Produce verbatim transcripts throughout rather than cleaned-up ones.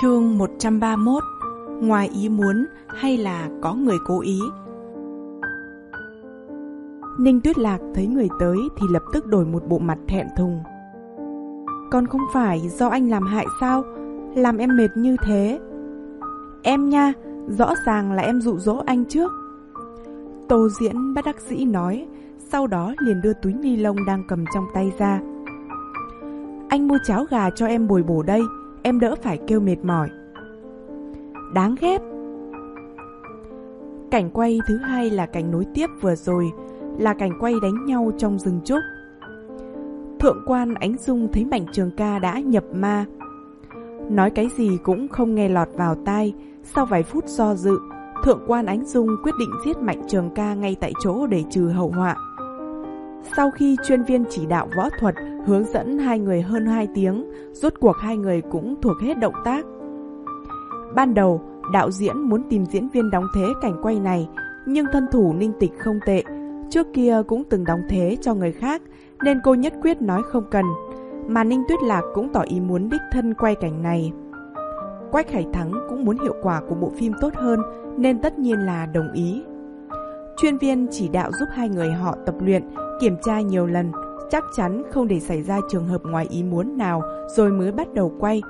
Chương một trăm ba mươi mốt. Ngoài ý muốn hay là có người cố ý? Ninh Tuyết Lạc thấy người tới thì lập tức đổi một bộ mặt thẹn thùng. Con không phải do anh làm hại sao? Làm em mệt như thế. Em nha, rõ ràng là em dụ dỗ anh trước. Tô Diễn bất đắc dĩ nói, sau đó liền đưa túi ni lông đang cầm trong tay ra. Anh mua cháo gà cho em bồi bổ đây, em đỡ phải kêu mệt mỏi. Đáng ghét. Cảnh quay thứ hai là cảnh nối tiếp vừa rồi, là cảnh quay đánh nhau trong rừng trúc. Thượng quan Ánh Dung thấy Mạnh Trường Ca đã nhập ma, nói cái gì cũng không nghe lọt vào tai. Sau vài phút do dự, Thượng quan Ánh Dung quyết định giết Mạnh Trường Ca ngay tại chỗ để trừ hậu họa. Sau khi chuyên viên chỉ đạo võ thuật hướng dẫn hai người hơn hai tiếng, rốt cuộc hai người cũng thuộc hết động tác. Ban đầu, đạo diễn muốn tìm diễn viên đóng thế cảnh quay này, nhưng thân thủ Ninh Tịch không tệ, trước kia cũng từng đóng thế cho người khác, nên cô nhất quyết nói không cần, mà Ninh Tuyết Lạc cũng tỏ ý muốn đích thân quay cảnh này. Quách Hải Thắng cũng muốn hiệu quả của bộ phim tốt hơn, nên tất nhiên là đồng ý. Chuyên viên chỉ đạo giúp hai người họ tập luyện, kiểm tra nhiều lần, chắc chắn không để xảy ra trường hợp ngoài ý muốn nào, rồi mới bắt đầu quay.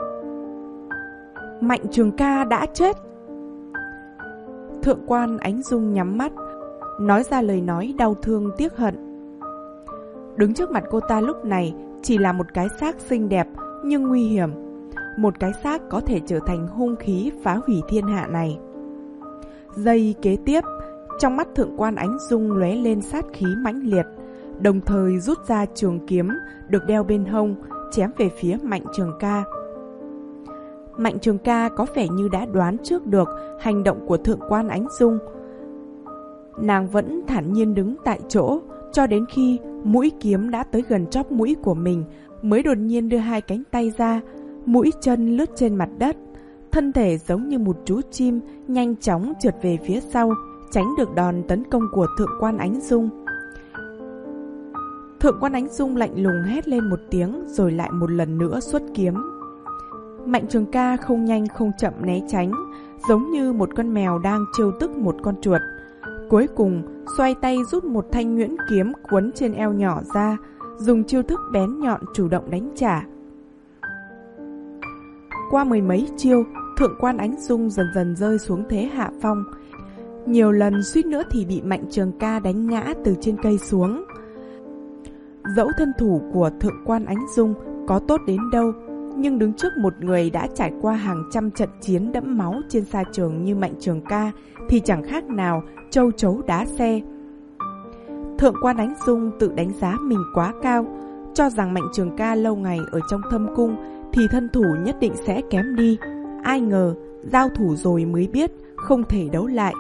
Mạnh Trường Ca đã chết. Thượng quan Ánh Dung nhắm mắt, nói ra lời nói đau thương tiếc hận. Đứng trước mặt cô ta lúc này chỉ là một cái xác xinh đẹp nhưng nguy hiểm, một cái xác có thể trở thành hung khí phá hủy thiên hạ này. Giây kế tiếp, trong mắt Thượng quan Ánh Dung lóe lên sát khí mãnh liệt, đồng thời rút ra trường kiếm được đeo bên hông, chém về phía Mạnh Trường Ca. Mạnh Trường Ca có vẻ như đã đoán trước được hành động của Thượng quan Ánh Dung. Nàng vẫn thản nhiên đứng tại chỗ, cho đến khi mũi kiếm đã tới gần chóp mũi của mình, mới đột nhiên đưa hai cánh tay ra, mũi chân lướt trên mặt đất, thân thể giống như một chú chim nhanh chóng trượt về phía sau, tránh được đòn tấn công của Thượng quan Ánh Dung. Thượng quan Ánh Dung lạnh lùng hét lên một tiếng, rồi lại một lần nữa xuất kiếm. Mạnh Trường Ca không nhanh không chậm né tránh, giống như một con mèo đang trêu tức một con chuột. Cuối cùng xoay tay rút một thanh nhuyễn kiếm quấn trên eo nhỏ ra, dùng chiêu thức bén nhọn chủ động đánh trả. Qua mười mấy chiêu, Thượng quan Ánh Dung dần dần rơi xuống thế hạ phong, nhiều lần suýt nữa thì bị Mạnh Trường Ca đánh ngã từ trên cây xuống. Dẫu thân thủ của Thượng quan Ánh Dung có tốt đến đâu, nhưng đứng trước một người đã trải qua hàng trăm trận chiến đẫm máu trên sa trường như Mạnh Trường Ca thì chẳng khác nào châu chấu đá xe. Thượng quan Ánh Dung tự đánh giá mình quá cao, cho rằng Mạnh Trường Ca lâu ngày ở trong thâm cung thì thân thủ nhất định sẽ kém đi. Ai ngờ giao thủ rồi mới biết không thể đấu lại.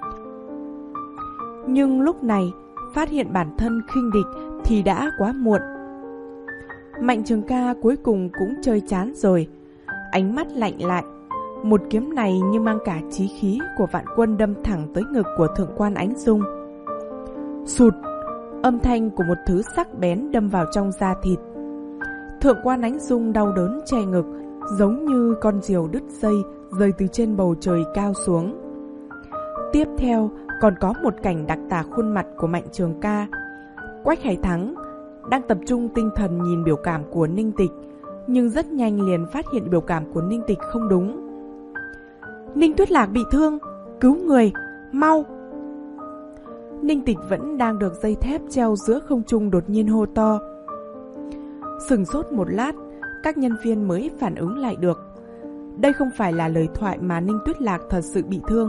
Nhưng lúc này phát hiện bản thân khinh địch thì đã quá muộn. Mạnh Trường Ca cuối cùng cũng chơi chán rồi, ánh mắt lạnh lại. Một kiếm này như mang cả chí khí của vạn quân đâm thẳng tới ngực của Thượng quan Ánh Dung. Sụt, âm thanh của một thứ sắc bén đâm vào trong da thịt. Thượng quan Ánh Dung đau đớn che ngực, giống như con diều đứt dây rơi từ trên bầu trời cao xuống. Tiếp theo còn có một cảnh đặc tả khuôn mặt của Mạnh Trường Ca. Quách Hải Thắng đang tập trung tinh thần nhìn biểu cảm của Ninh Tịch, nhưng rất nhanh liền phát hiện biểu cảm của Ninh Tịch không đúng. Ninh Tuyết Lạc bị thương, cứu người, mau! Ninh Tịch vẫn đang được dây thép treo giữa không trung đột nhiên hô to. Sửng sốt một lát, các nhân viên mới phản ứng lại được. Đây không phải là lời thoại mà Ninh Tuyết Lạc thật sự bị thương.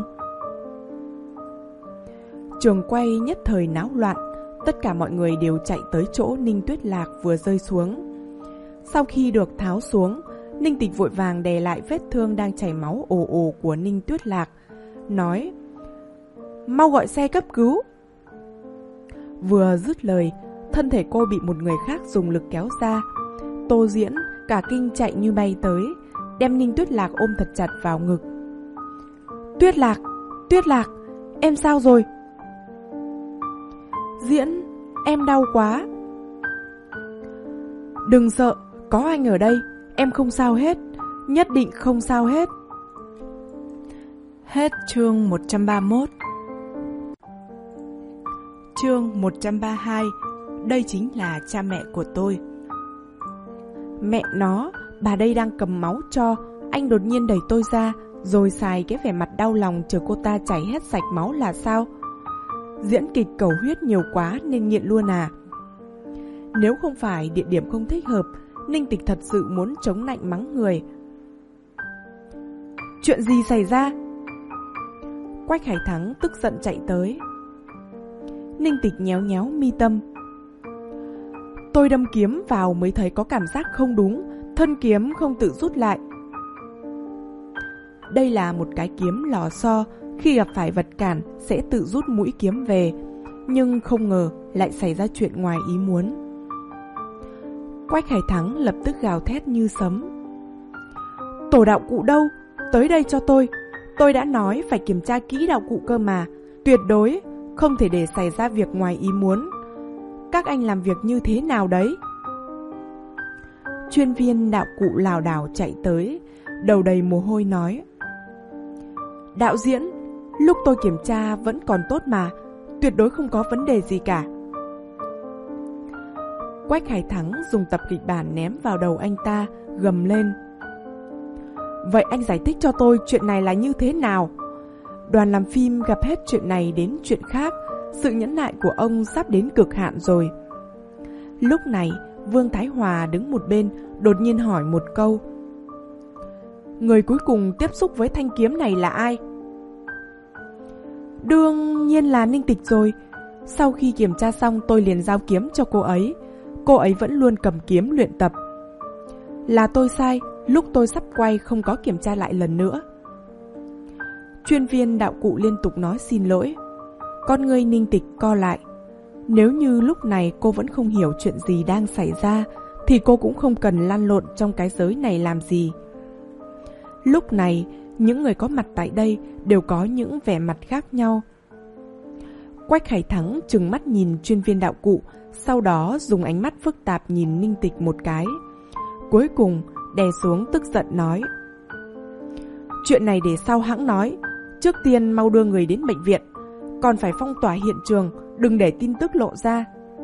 Trường quay nhất thời náo loạn, tất cả mọi người đều chạy tới chỗ Ninh Tuyết Lạc vừa rơi xuống. Sau khi được tháo xuống, Ninh Tịch vội vàng đè lại vết thương đang chảy máu ồ ồ của Ninh Tuyết Lạc, nói: mau gọi xe cấp cứu. Vừa dứt lời, thân thể cô bị một người khác dùng lực kéo ra. Tô Diễn cả kinh chạy như bay tới, đem Ninh Tuyết Lạc ôm thật chặt vào ngực. Tuyết Lạc, Tuyết Lạc, em sao rồi? Diễn, em đau quá. Đừng sợ, có anh ở đây, em không sao hết. nhất định không sao hết. Hết chương một trăm ba mươi mốt. Chương một trăm ba mươi hai. Đây chính là cha mẹ của tôi. Mẹ nó, bà đây đang cầm máu cho. Anh đột nhiên đẩy tôi ra, rồi xài cái vẻ mặt đau lòng chờ cô ta chảy hết sạch máu là sao? Diễn kịch cầu huyết nhiều quá nên nghiện luôn à? Nếu không phải địa điểm không thích hợp, Ninh Tịch thật sự muốn chống nạnh mắng người. Chuyện gì xảy ra? Quách Hải Thắng tức giận chạy tới. Ninh Tịch nhéo nhéo mi tâm. Tôi đâm kiếm vào mới thấy có cảm giác không đúng, thân kiếm không tự rút lại. Đây là một cái kiếm lò xo, khi gặp phải vật cản sẽ tự rút mũi kiếm về, nhưng không ngờ lại xảy ra chuyện ngoài ý muốn. Quách Hải Thắng lập tức gào thét như sấm. Tổ đạo cụ đâu? Tới đây cho tôi. Tôi đã nói phải kiểm tra kỹ đạo cụ cơ mà, tuyệt đối không thể để xảy ra việc ngoài ý muốn. Các anh làm việc như thế nào đấy? Chuyên viên đạo cụ lảo đảo chạy tới, đầu đầy mồ hôi nói. Đạo diễn, lúc tôi kiểm tra vẫn còn tốt mà, tuyệt đối không có vấn đề gì cả. Quách Hải Thắng dùng tập kịch bản ném vào đầu anh ta, gầm lên. Vậy anh giải thích cho tôi chuyện này là như thế nào? Đoàn làm phim gặp hết chuyện này đến chuyện khác, sự nhẫn nại của ông sắp đến cực hạn rồi. Lúc này, Vương Thái Hòa đứng một bên, đột nhiên hỏi một câu. Người cuối cùng tiếp xúc với thanh kiếm này là ai? Đương nhiên là Ninh Tịch rồi. Sau khi kiểm tra xong tôi liền giao kiếm cho cô ấy. Cô ấy vẫn luôn cầm kiếm luyện tập. Là tôi sai, lúc tôi sắp quay không có kiểm tra lại lần nữa. Chuyên viên đạo cụ liên tục nói xin lỗi. Con người Ninh Tịch co lại. Nếu như lúc này cô vẫn không hiểu chuyện gì đang xảy ra, thì cô cũng không cần lăn lộn trong cái giới này làm gì. Lúc này, những người có mặt tại đây đều có những vẻ mặt khác nhau. Quách Hải Thắng trừng mắt nhìn chuyên viên đạo cụ, sau đó dùng ánh mắt phức tạp nhìn Ninh Tịch một cái. Cuối cùng, đè xuống tức giận nói. Chuyện này để sau hãng nói, trước tiên mau đưa người đến bệnh viện, còn phải phong tỏa hiện trường, đừng để tin tức lộ ra.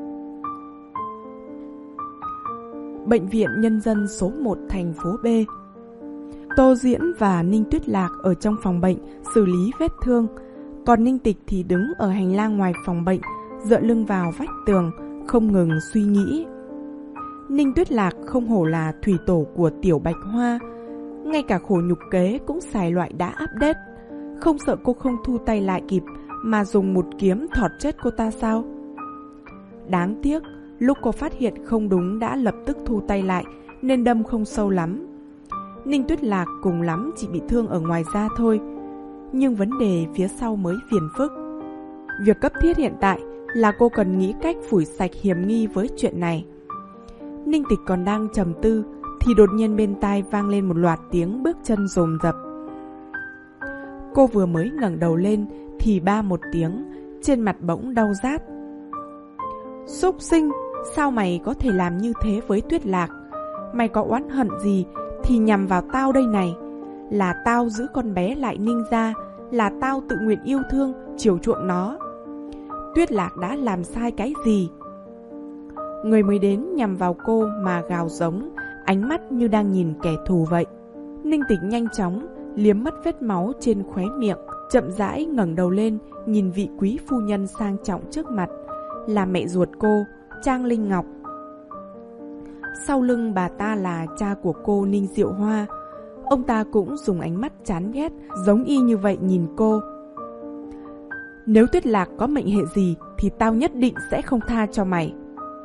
Bệnh viện Nhân dân số một thành phố B. Tô Diễn và Ninh Tuyết Lạc ở trong phòng bệnh xử lý vết thương, còn Ninh Tịch thì đứng ở hành lang ngoài phòng bệnh, dựa lưng vào vách tường, không ngừng suy nghĩ. Ninh Tuyết Lạc không hổ là thủy tổ của Tiểu Bạch Hoa, ngay cả khổ nhục kế cũng xài loại đã update. Không sợ cô không thu tay lại kịp mà dùng một kiếm thọt chết cô ta sao? Đáng tiếc, lúc cô phát hiện không đúng đã lập tức thu tay lại nên đâm không sâu lắm. Ninh Tuyết Lạc cùng lắm chỉ bị thương ở ngoài da thôi, nhưng vấn đề phía sau mới phiền phức. Việc cấp thiết hiện tại là cô cần nghĩ cách phủi sạch hiểm nghi với chuyện này. Ninh Tịch còn đang trầm tư thì đột nhiên bên tai vang lên một loạt tiếng bước chân dồn dập. Cô vừa mới ngẩng đầu lên thì ba một tiếng, trên mặt bỗng đau rát. Súc sinh, sao mày có thể làm như thế với Tuyết Lạc? Mày có oán hận gì thì nhằm vào tao đây này. Là tao giữ con bé lại Ninh ra, là tao tự nguyện yêu thương, chiều chuộng nó. Tuyết Lạc đã làm sai cái gì? Người mới đến nhằm vào cô mà gào giống, ánh mắt như đang nhìn kẻ thù vậy. Ninh Tịch nhanh chóng liếm mất vết máu trên khóe miệng, chậm rãi ngẩng đầu lên, nhìn vị quý phu nhân sang trọng trước mặt, là mẹ ruột cô, Trang Linh Ngọc. Sau lưng bà ta là cha của cô, Ninh Diệu Hoa. Ông ta cũng dùng ánh mắt chán ghét, giống y như vậy nhìn cô. Nếu Tuyết Lạc có mệnh hệ gì thì tao nhất định sẽ không tha cho mày.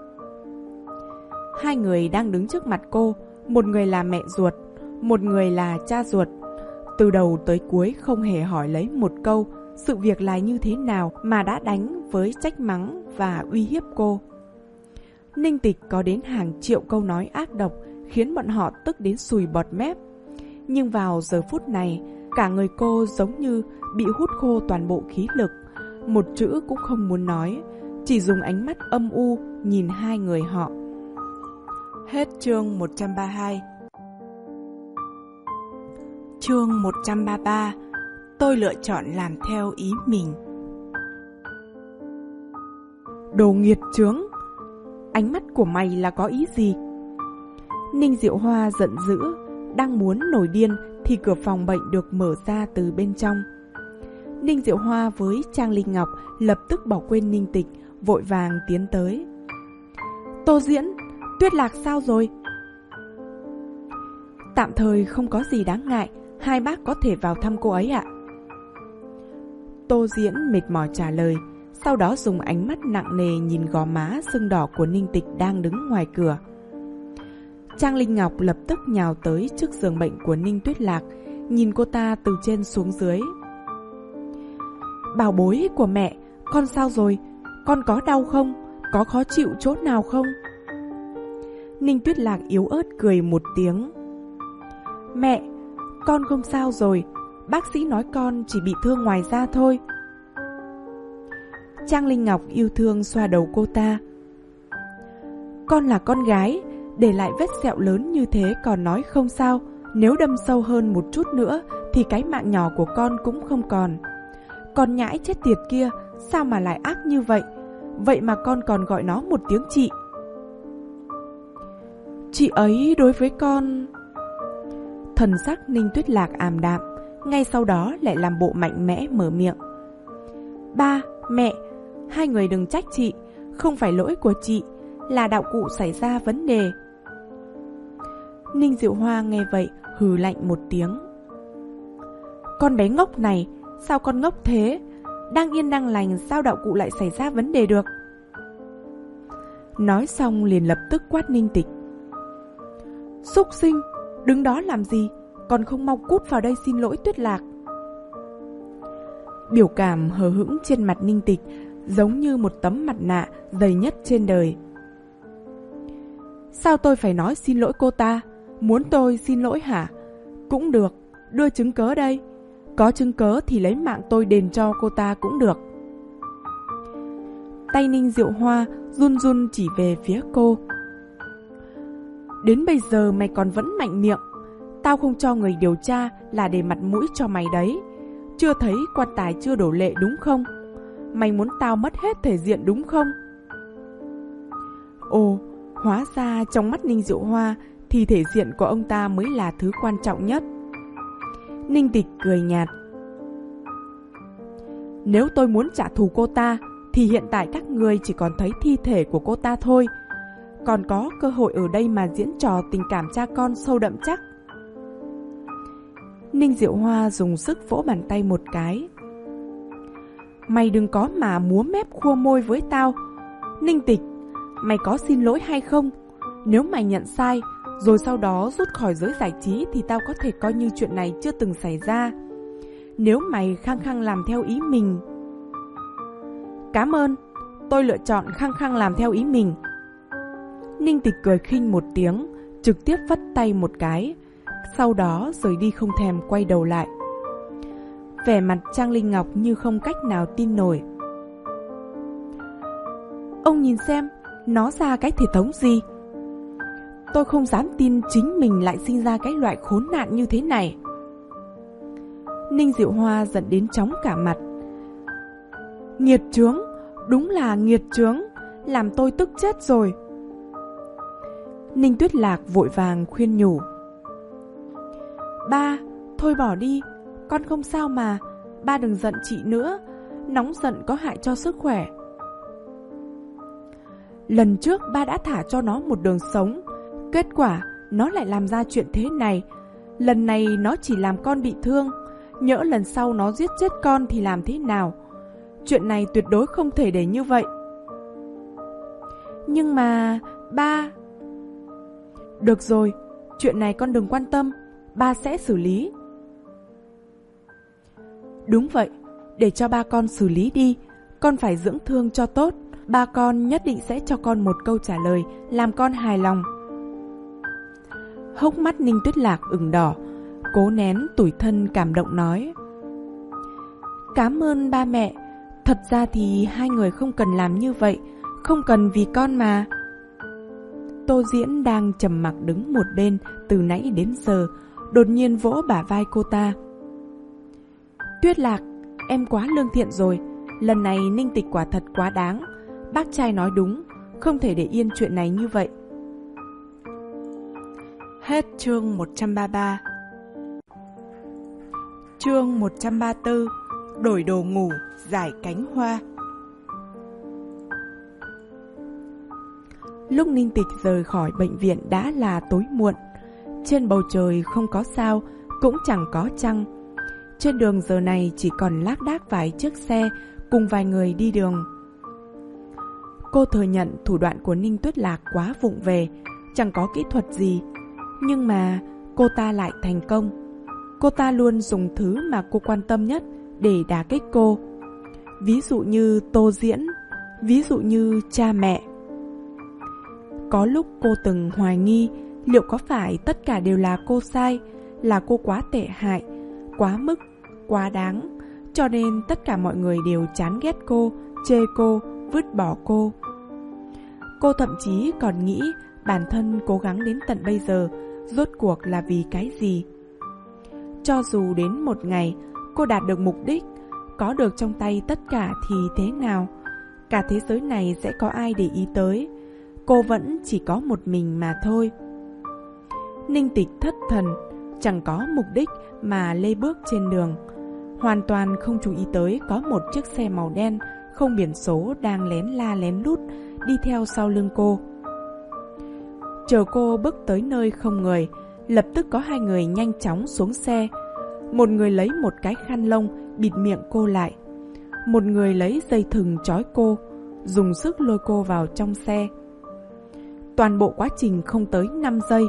Hai người đang đứng trước mặt cô, một người là mẹ ruột, một người là cha ruột. Từ đầu tới cuối không hề hỏi lấy một câu sự việc là như thế nào mà đã đánh với trách mắng và uy hiếp cô. Ninh Tịch có đến hàng triệu câu nói ác độc khiến bọn họ tức đến sùi bọt mép. Nhưng vào giờ phút này, cả người cô giống như bị hút khô toàn bộ khí lực, một chữ cũng không muốn nói, chỉ dùng ánh mắt âm u nhìn hai người họ. Hết chương một trăm ba mươi hai. Chương một trăm ba mươi ba. Tôi lựa chọn làm theo ý mình. Đồ nghiệt chướng! Ánh mắt của mày là có ý gì? Ninh Diệu Hoa giận dữ, đang muốn nổi điên thì cửa phòng bệnh được mở ra từ bên trong. Ninh Diệu Hoa với Trang Linh Ngọc lập tức bỏ quên Ninh Tịch, vội vàng tiến tới. Tô Diễn, Tuyết Lạc sao rồi? Tạm thời không có gì đáng ngại, hai bác có thể vào thăm cô ấy ạ. Tô Diễn mệt mỏi trả lời, sau đó dùng ánh mắt nặng nề nhìn gò má sưng đỏ của Ninh Tịch đang đứng ngoài cửa. Trang Linh Ngọc lập tức nhào tới trước giường bệnh của Ninh Tuyết Lạc, nhìn cô ta từ trên xuống dưới. Bảo bối của mẹ, con sao rồi? Con có đau không? Có khó chịu chỗ nào không? Ninh Tuyết Lạc yếu ớt cười một tiếng. Mẹ, con không sao rồi, bác sĩ nói con chỉ bị thương ngoài da thôi. Trang Linh Ngọc yêu thương xoa đầu cô ta. Con là con gái, để lại vết sẹo lớn như thế còn nói không sao, nếu đâm sâu hơn một chút nữa thì cái mạng nhỏ của con cũng không còn. Con nhãi chết tiệt kia, sao mà lại ác như vậy? Vậy mà con còn gọi nó một tiếng chị. Chị ấy đối với con... Thần sắc Ninh Tuyết Lạc ảm đạm, ngay sau đó lại làm bộ mạnh mẽ mở miệng. Ba, mẹ, hai người đừng trách chị, không phải lỗi của chị, là đạo cụ xảy ra vấn đề. Ninh Diệu Hoa nghe vậy hừ lạnh một tiếng. Con bé ngốc này, sao con ngốc thế? Đang yên đang lành sao đạo cụ lại xảy ra vấn đề được? Nói xong liền lập tức quát Ninh Tịch. Súc sinh, đứng đó làm gì? Còn không mau cút vào đây xin lỗi Tuyết Lạc. Biểu cảm hờ hững trên mặt Ninh Tịch giống như một tấm mặt nạ dày nhất trên đời. Sao tôi phải nói xin lỗi cô ta? Muốn tôi xin lỗi hả? Cũng được, đưa chứng cớ đây. Có chứng cớ thì lấy mạng tôi đền cho cô ta cũng được. Tay Ninh Diệu Hoa run run chỉ về phía cô. Đến bây giờ mày còn vẫn mạnh miệng. Tao không cho người điều tra là để mặt mũi cho mày đấy. Chưa thấy quan tài chưa đổ lệ đúng không? Mày muốn tao mất hết thể diện đúng không? Ồ, hóa ra trong mắt Ninh Diệu Hoa thì thể diện của ông ta mới là thứ quan trọng nhất. Ninh Tịch cười nhạt. Nếu tôi muốn trả thù cô ta thì hiện tại các người chỉ còn thấy thi thể của cô ta thôi. Còn có cơ hội ở đây mà diễn trò tình cảm cha con sâu đậm chắc. Ninh Diệu Hoa dùng sức vỗ bàn tay một cái. Mày đừng có mà múa mép khua môi với tao. Ninh Tịch, mày có xin lỗi hay không? Nếu mày nhận sai rồi sau đó rút khỏi giới giải trí thì tao có thể coi như chuyện này chưa từng xảy ra. Nếu mày khăng khăng làm theo ý mình... Cảm ơn, tôi lựa chọn khăng khăng làm theo ý mình. Ninh Tịch cười khinh một tiếng, trực tiếp vất tay một cái, sau đó rời đi không thèm quay đầu lại. Vẻ mặt Trang Linh Ngọc như không cách nào tin nổi. Ông nhìn xem, nó ra cái thể thống gì? Tôi không dám tin chính mình lại sinh ra cái loại khốn nạn như thế này. Ninh Diệu Hoa giận đến chóng cả mặt. Nghiệt chướng, đúng là nghiệt chướng, làm tôi tức chết rồi. Ninh Tuyết Lạc vội vàng khuyên nhủ. Ba, thôi bỏ đi, con không sao mà, ba đừng giận chị nữa, nóng giận có hại cho sức khỏe. Lần trước ba đã thả cho nó một đường sống, kết quả nó lại làm ra chuyện thế này. Lần này nó chỉ làm con bị thương, nhỡ lần sau nó giết chết con thì làm thế nào? Chuyện này tuyệt đối không thể để như vậy. Nhưng mà... ba... Được rồi, chuyện này con đừng quan tâm, ba sẽ xử lý. Đúng vậy, để cho ba con xử lý đi, con phải dưỡng thương cho tốt. Ba con nhất định sẽ cho con một câu trả lời làm con hài lòng. Hốc mắt Ninh Tuyết Lạc ửng đỏ, cố nén tủi thân cảm động nói. Cảm ơn ba mẹ, thật ra thì hai người không cần làm như vậy, không cần vì con mà. Tô Diễn đang trầm mặc đứng một bên từ nãy đến giờ, đột nhiên vỗ bả vai cô ta. Tuyết Lạc, em quá lương thiện rồi. Lần này Ninh Tịch quả thật quá đáng. Bác trai nói đúng, không thể để yên chuyện này như vậy. Hết chương một trăm ba mươi ba. Chương một trăm ba mươi tư. Đổi đồ ngủ, giải cánh hoa. Lúc Ninh Tịch rời khỏi bệnh viện đã là tối muộn. Trên bầu trời không có sao, cũng chẳng có trăng. Trên đường giờ này chỉ còn lác đác vài chiếc xe cùng vài người đi đường. Cô thừa nhận thủ đoạn của Ninh Tuyết Lạc quá vụng về, chẳng có kỹ thuật gì. Nhưng mà cô ta lại thành công. Cô ta luôn dùng thứ mà cô quan tâm nhất để đả kích cô. Ví dụ như tô diễn, ví dụ như cha mẹ. Có lúc cô từng hoài nghi liệu có phải tất cả đều là cô sai, là cô quá tệ hại, quá mức, quá đáng, cho nên tất cả mọi người đều chán ghét cô, chê cô, vứt bỏ cô. Cô thậm chí còn nghĩ bản thân cố gắng đến tận bây giờ rốt cuộc là vì cái gì. Cho dù đến một ngày cô đạt được mục đích, có được trong tay tất cả thì thế nào? Cả thế giới này sẽ có ai để ý tới? Cô vẫn chỉ có một mình mà thôi. Ninh Tịch thất thần, chẳng có mục đích mà lê bước trên đường, hoàn toàn không chú ý tới có một chiếc xe màu đen không biển số đang lén la lén lút đi theo sau lưng cô. Chờ cô bước tới nơi không người, lập tức có hai người nhanh chóng xuống xe. Một người lấy một cái khăn lông bịt miệng cô lại, một người lấy dây thừng trói cô, dùng sức lôi cô vào trong xe. Toàn bộ quá trình không tới năm giây.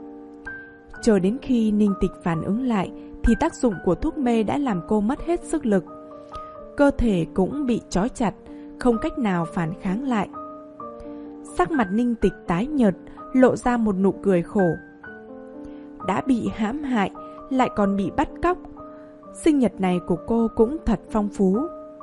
Chờ đến khi Ninh Tịch phản ứng lại thì tác dụng của thuốc mê đã làm cô mất hết sức lực. Cơ thể cũng bị trói chặt, không cách nào phản kháng lại. Sắc mặt Ninh Tịch tái nhợt, lộ ra một nụ cười khổ. Đã bị hãm hại, lại còn bị bắt cóc. Sinh nhật này của cô cũng thật phong phú.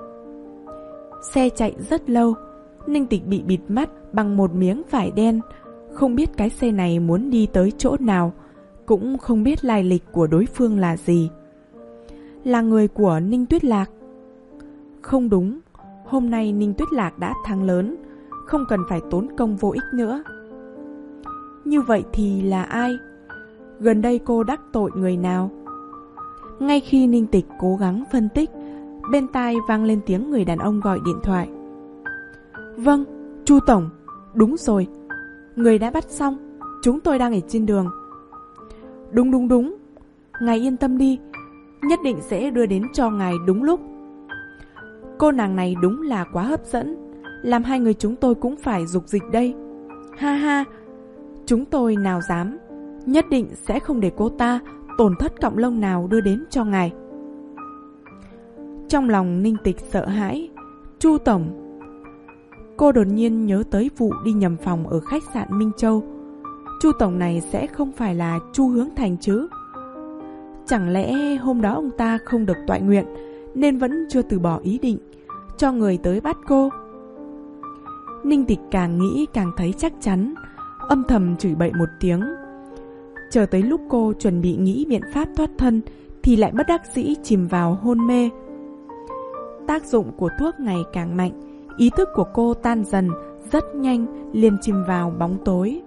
Xe chạy rất lâu, Ninh Tịch bị bịt mắt bằng một miếng vải đen. Không biết cái xe này muốn đi tới chỗ nào, cũng không biết lai lịch của đối phương là gì. Là người của Ninh Tuyết Lạc? Không đúng, hôm nay Ninh Tuyết Lạc đã thắng lớn, không cần phải tốn công vô ích nữa. Như vậy thì là ai? Gần đây cô đắc tội người nào? Ngay khi Ninh Tịch cố gắng phân tích, bên tai vang lên tiếng người đàn ông gọi điện thoại. Vâng, Chu Tổng, đúng rồi. Người đã bắt xong, chúng tôi đang ở trên đường. Đúng đúng đúng, ngài yên tâm đi, nhất định sẽ đưa đến cho ngài đúng lúc. Cô nàng này đúng là quá hấp dẫn, làm hai người chúng tôi cũng phải dục dịch đây. Ha ha, chúng tôi nào dám, nhất định sẽ không để cô ta tổn thất cọng lông nào đưa đến cho ngài. Trong lòng Ninh Tịch sợ hãi. Chu Tổng. Cô đột nhiên nhớ tới vụ đi nhầm phòng ở khách sạn Minh Châu. Chu Tổng này sẽ không phải là Chu Hướng Thành chứ? Chẳng lẽ hôm đó ông ta không được toại nguyện nên vẫn chưa từ bỏ ý định cho người tới bắt cô? Ninh Tịch càng nghĩ càng thấy chắc chắn, âm thầm chửi bậy một tiếng. Chờ tới lúc cô chuẩn bị nghĩ biện pháp thoát thân thì lại bất đắc dĩ chìm vào hôn mê. Tác dụng của thuốc ngày càng mạnh, ý thức của cô tan dần, rất nhanh liền chìm vào bóng tối.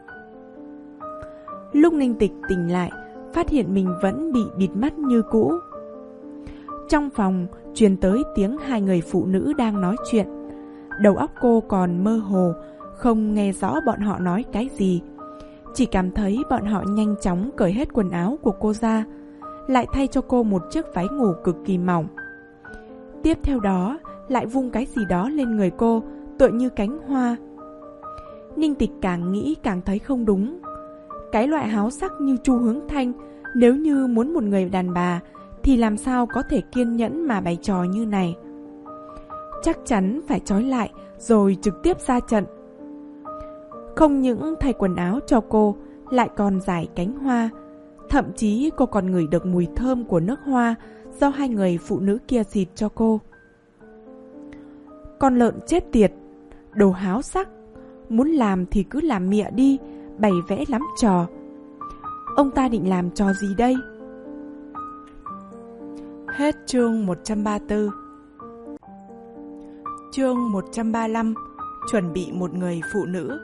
Lúc Ninh Tịch tỉnh lại, phát hiện mình vẫn bị bịt mắt như cũ. Trong phòng truyền tới tiếng hai người phụ nữ đang nói chuyện. Đầu óc cô còn mơ hồ, không nghe rõ bọn họ nói cái gì. Chỉ cảm thấy bọn họ nhanh chóng cởi hết quần áo của cô ra, lại thay cho cô một chiếc váy ngủ cực kỳ mỏng. Tiếp theo đó lại vung cái gì đó lên người cô, tựa như cánh hoa. Ninh Tịch càng nghĩ càng thấy không đúng. Cái loại háo sắc như Chu Hướng Thanh, nếu như muốn một người đàn bà thì làm sao có thể kiên nhẫn mà bày trò như này. Chắc chắn phải trói lại rồi trực tiếp ra trận. Không những thay quần áo cho cô, lại còn giải cánh hoa. Thậm chí cô còn ngửi được mùi thơm của nước hoa do hai người phụ nữ kia xịt cho cô. Con lợn chết tiệt, đồ háo sắc, muốn làm thì cứ làm mịa đi, bày vẽ lắm trò. Ông ta định làm trò gì đây? Hết chương một trăm ba mươi tư. Chương một trăm ba mươi lăm. Chuẩn bị một người phụ nữ.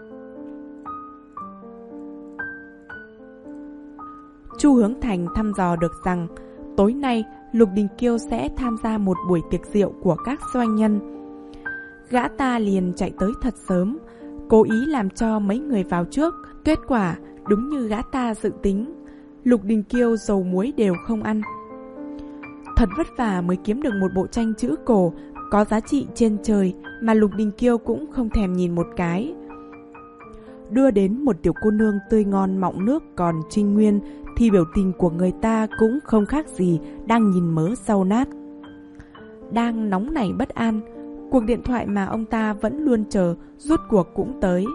Chu Hướng Thành thăm dò được rằng tối nay Lục Đình Kiêu sẽ tham gia một buổi tiệc rượu của các doanh nhân. Gã ta liền chạy tới thật sớm, cố ý làm cho mấy người vào trước. Kết quả đúng như gã ta dự tính, Lục Đình Kiêu dầu muối đều không ăn. Thật vất vả mới kiếm được một bộ tranh chữ cổ có giá trị trên trời mà Lục Đình Kiêu cũng không thèm nhìn một cái. Đưa đến một tiểu cô nương tươi ngon mọng nước còn trinh nguyên thì biểu tình của người ta cũng không khác gì đang nhìn mớ rau nát. Đang nóng nảy bất an, cuộc điện thoại mà ông ta vẫn luôn chờ rốt cuộc cũng tới.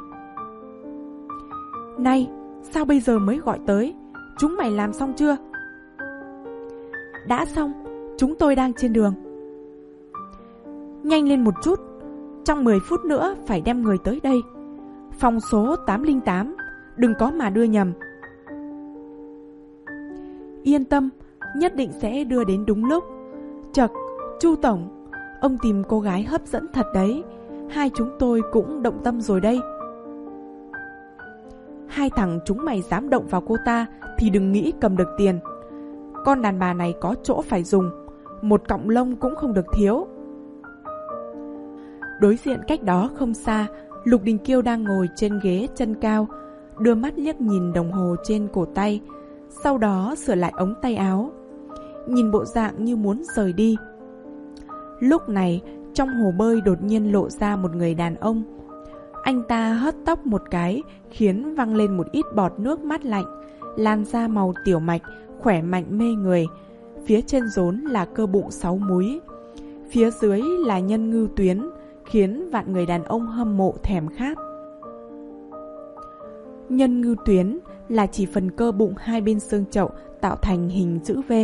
Này, sao bây giờ mới gọi tới? Chúng mày làm xong chưa? Đã xong, chúng tôi đang trên đường. Nhanh lên một chút, trong mười phút nữa phải đem người tới đây. Phòng số tám không tám, đừng có mà đưa nhầm. Yên tâm, nhất định sẽ đưa đến đúng lúc. Chậc, Chu Tổng, ông tìm cô gái hấp dẫn thật đấy. Hai chúng tôi cũng động tâm rồi đây. Hai thằng chúng mày dám động vào cô ta thì đừng nghĩ cầm được tiền. Con đàn bà này có chỗ phải dùng, một cọng lông cũng không được thiếu. Đối diện cách đó không xa, Lục Đình Kiêu đang ngồi trên ghế chân cao, đưa mắt liếc nhìn đồng hồ trên cổ tay, sau đó sửa lại ống tay áo, nhìn bộ dạng như muốn rời đi. Lúc này, trong hồ bơi đột nhiên lộ ra một người đàn ông. Anh ta hất tóc một cái, khiến văng lên một ít bọt nước mát lạnh, làn da màu tiểu mạch, khỏe mạnh mê người. Phía trên rốn là cơ bụng sáu múi, phía dưới là nhân ngư tuyến, khiến vạn người đàn ông hâm mộ thèm khát. Nhân ngư tuyến là chỉ phần cơ bụng hai bên xương chậu tạo thành hình chữ V.